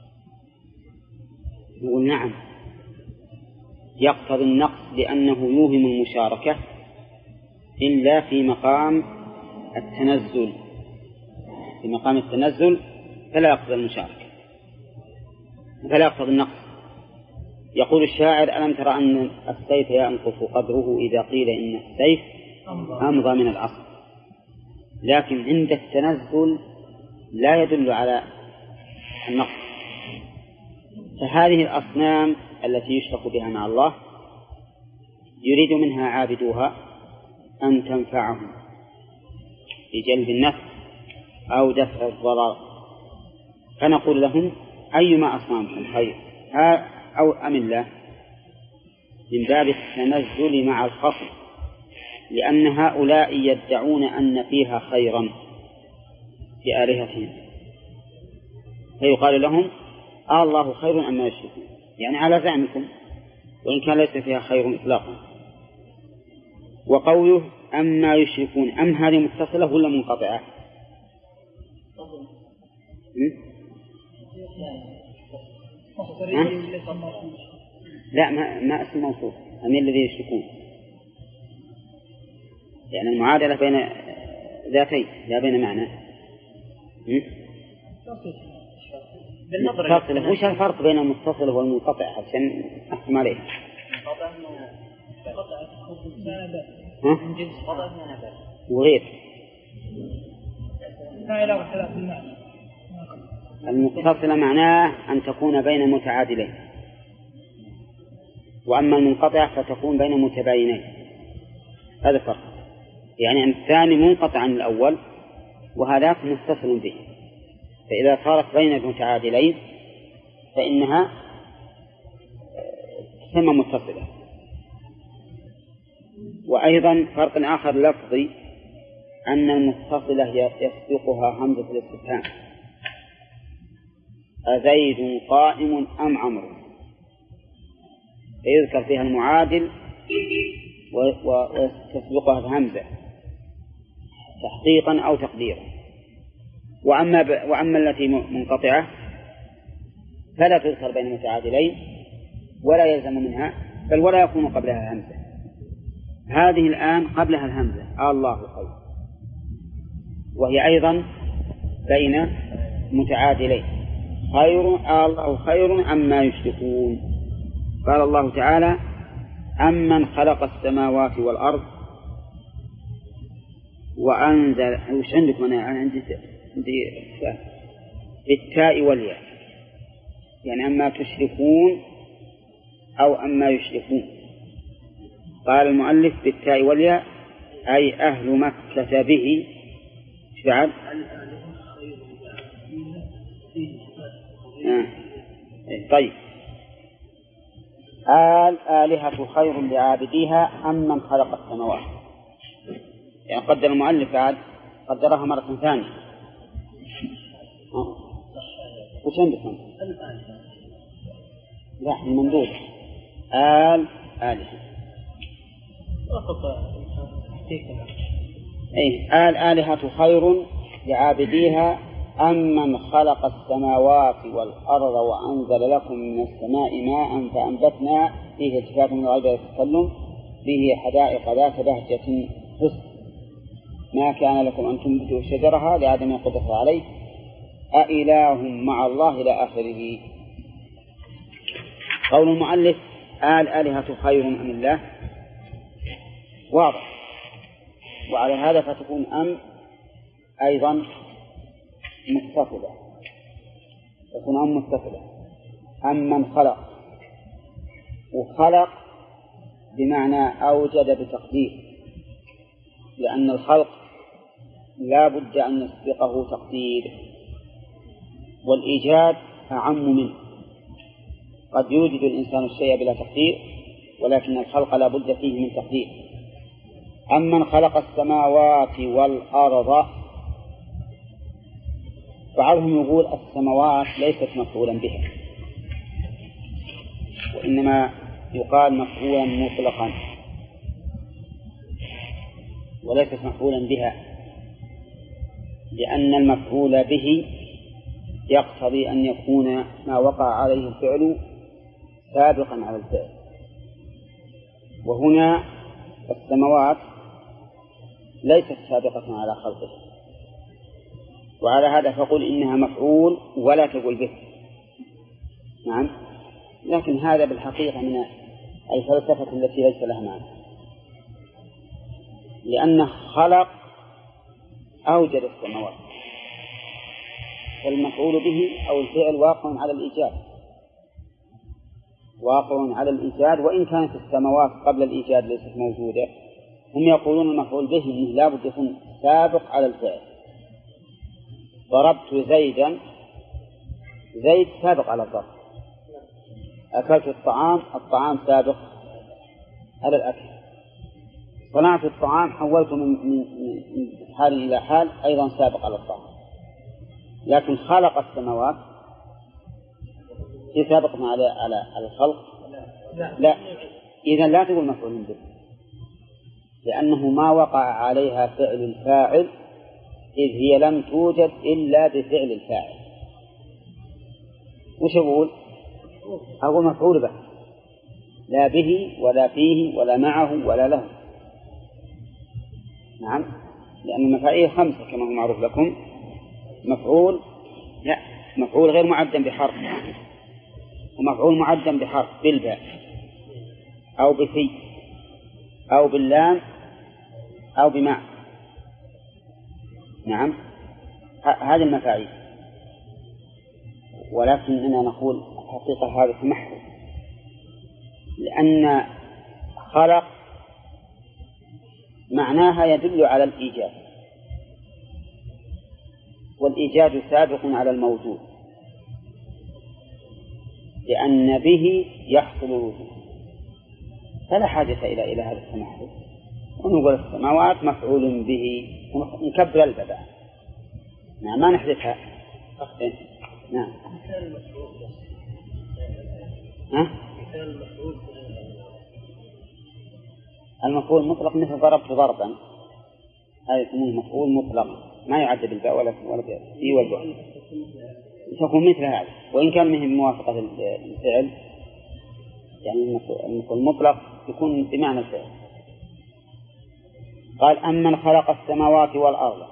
نقول نعم، يقتضي النقص لأنه يوهم المشاركة إلا في مقام التنزل. في مقام التنزل فلا يقتضي المشاركة، فلا يقتضي النقص. يقول الشاعر: ألم ترى أن السيف ينقص قدره إذا قيل إن السيف أمضى من الأصل. لكن عند التنزل لا يدل على النقص. فهذه الأصنام التي يشرك بها مع الله يريد منها عابدوها أن تنفعهم في جلب النفع أو دفع الضرر، فنقول لهم: أيما أصنامكم خير أو أم الله، من باب التنزل مع الخصم، لأن هؤلاء يدعون أن فيها خيرا في آلهتهم، فيقال لهم: الله خير أما يشركون، يعني على زعمكم، وإن كان ليس فيها خير إطلاقا. وقوله أما يشركون، أم هذه متصلة ولا منقطعة؟ لا، ما اسم موصول، أم الذي يشركون، يعني المعادلة بين ذاتين لا بين معنى. متصلة. وش الفرق بين المتصلة والمنقطعة عشان أحكم عليه؟ وغير المتصلة معناه أن تكون بين متعادلين، وأما المنقطعة فتكون بين متباينين. هذا الفرق، يعني أن الثاني منقطع عن الأول وهذاك متصل به، فإذا صارت بين المتعادلين فإنها تسمى متصلة. وأيضا فرق آخر لفظي، أن المتصلة يسبقها همزة الاستفهام: أزيد قائم أم عمرو، فيذكر فيها المعادل وتسبقها الهمزة تحقيقا أو تقديرا. وأما التي منقطعة فلا تذكر بين متعادلين ولا يلزم منها، بل ولا يكون قبلها همزة. هذه الآن قبلها الهمزة: الله خير، وهي أيضا بين متعادلين: خير الله خير أما يشركون. قال الله تعالى: أمن خلق السماوات والأرض وأنزل. وش عندكم؟ أنا عندي بالتاء والياء، يعني أما تشركون أو أما يشركون. قال المؤلف بالتاء والياء أي أهل مكة به. بعد طيب، آلهة خير لعابديها أم من خلق السماوات، يعني قدر المؤلف بعد قدرها مرة ثانية. وش عندكم؟ لا، المندوب آلهة. آلهة خير لعابديها أم من خلق السماوات والأرض وأنزل لكم من السماء ماء فأنبتنا فيه التفات من الغيب والتكلم به حدائق ذات بهجة حسن ما كان لكم أن تنبتوا شجرها لعدم القدرة عليه أإله مع الله إلى آخره. قول المؤلف آلهة خير أم الله واضح، وعلى هذا فتكون أم أيضا متصلة، تكون أم متصلة. أم من خلق، وخلق بمعنى أوجد بتقدير، لأن الخلق لا بد أن يسبقه تقدير، والإيجاد أعم منه. قد يوجد الإنسان الشيء بلا تقدير، ولكن الخلق لا بد فيه من تقدير. أمن خلق السماوات والأرض، بعضهم يقول السماوات ليست مفعولا بها، وإنما يقال مفعولا مطلقا، وليست مفعولا بها، لأن المفعول به يقتضي أن يكون ما وقع عليه الفعل سابقا على الفعل، وهنا السماوات ليست سابقة على خلقه، وعلى هذا فقل إنها مفعول ولا تقول به. نعم، لكن هذا بالحقيقة من الفلسفة التي ليس لها معنى، لأنه خلق أوجد السماوات، والمفعول به أو الفعل واقع على الإيجاد، واقع على الإيجاد، وإن كانت السماوات قبل الإيجاد ليست موجودة. هم يقولون المفعول به إنه لا بد يكون سابق على الفعل. ضربت زيدا، زيد سابق على الضرب. أكلت الطعام، الطعام سابق على الأكل. صنعت الطعام، حولته من حال إلى حال، أيضا سابق على الطعام. لكن خلق السماوات في سابق على الخلق؟ لا. إذن لا تقول مفعول به، لأنه ما وقع عليها فعل الفاعل، إذ هي لم توجد إلا بفعل الفاعل. وش أقول؟ أقول مفعول به، لا به ولا فيه ولا معه ولا له. نعم، لأن المفاعيل 5 كما هو معروف لكم. مفعول، لا، مفعول غير معدم بحرف، ومفعول معدم بحرف بالباء أو بفي أو باللام أو بمع. نعم، هذه المفاعيل. ولكننا نقول الحقيقة هذا تمحو، لأن خلق معناها يدل على الإيجاد، والإيجاد سابق على الموجود، لأن به يحصل الوجود، فلا حاجة إلى هذا التمحو. ونقول السماوات مفعول به، ونكبر البدع. نعم، ما نحدثها. نعم. المفعول مطلق مثل ضربت ضربا، هذا يسمونه مفعول مطلق، ما يعد بالباء ولا في والباء، تكون مثل هذا، وإن كان منه موافقة الفعل، يعني المفعول المطلق يكون بمعنى الفعل. قال أمن خلق السماوات والأرض.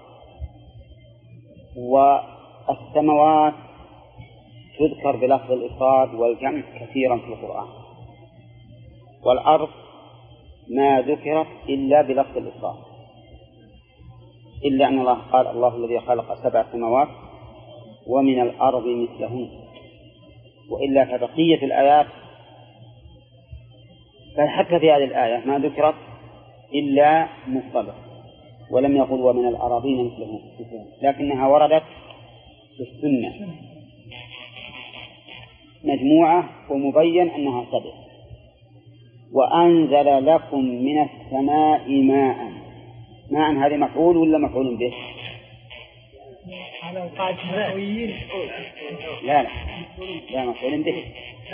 والسماوات تذكر بلفظ الإفراد والجمع كثيرا في القرآن، والأرض ما ذكرت إلا بلفظ الإفراد، إلا أن الله قال الله الذي خلق 7 سماوات ومن الأرض مثلهن، وإلا فبقية الآيات، فحتى في هذه الآية ما ذكرت إلا مفردة، ولم يقل ومن الأراضين مثلهن، لكنها وردت في السنة مجموعة ومبين أنها 7. وأنزل لكم من السماء ماء. ماء هذا مفعول ولا مفعول به؟ على القاعدة النحويين لا مفعول به.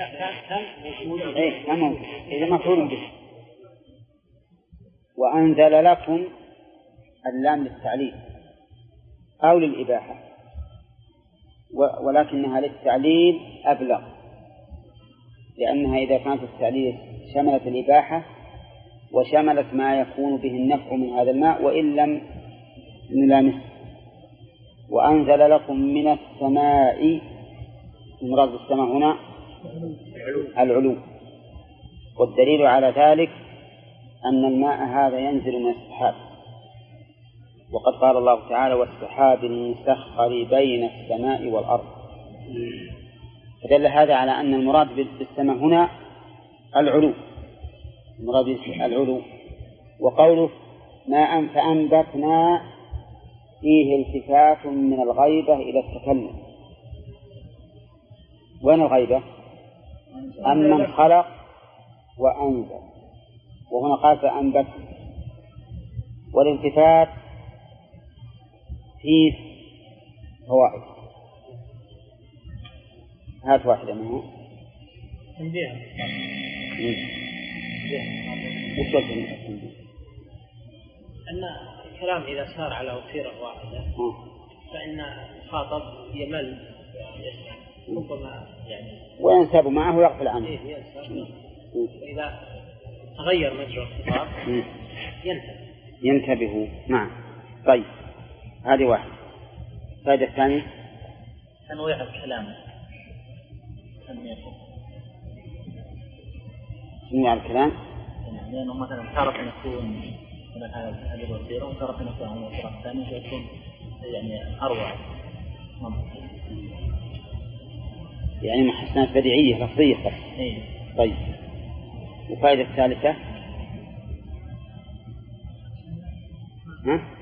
إيه ما موجود إذا مفعول به. وأنزل لكم اللام للتعليل أو للإباحة، ولكنها للتعليل أبلغ، لأنها إذا كانت التعليل شملت الإباحة وشملت ما يكون به النفع من هذا الماء وإن لم نلامسه. وأنزل لكم من السماء، المراد بالسماء هنا العلو، والدليل على ذلك أن الماء هذا ينزل من السحاب، وقد قال الله تعالى والسحاب المسخر بين السماء والأرض. فدل هذا على أن المراد بالسماء هنا العلو، المراد العلو. وقوله ماء فأنبتنا فيه التفات من الغيبة إلى التكلم. وين الغيبة؟ أمن خلق وأنزل، وهنا قال فأنبت. والالتفات فيه فوائد، هات واحدة منها. أن الكلام إذا سار على وتيرة واحدة فإن الخاطب يمل يسمع ربما يعني وينسب معه ويغفل عنه. وإذا تغير مجرى الخطاب ينتبه. نعم. طيب هذه واحد. الفائدة الثانية تنويع الكلام. تنويع الكلام لأنه مثلا تارة يكون هناك هذه الوتيرة وتارة يكون على الوتيرة الثانية فيكون يعني أروع. يعني محسنات بديعية لفظية. طيب الفائدة الثالثة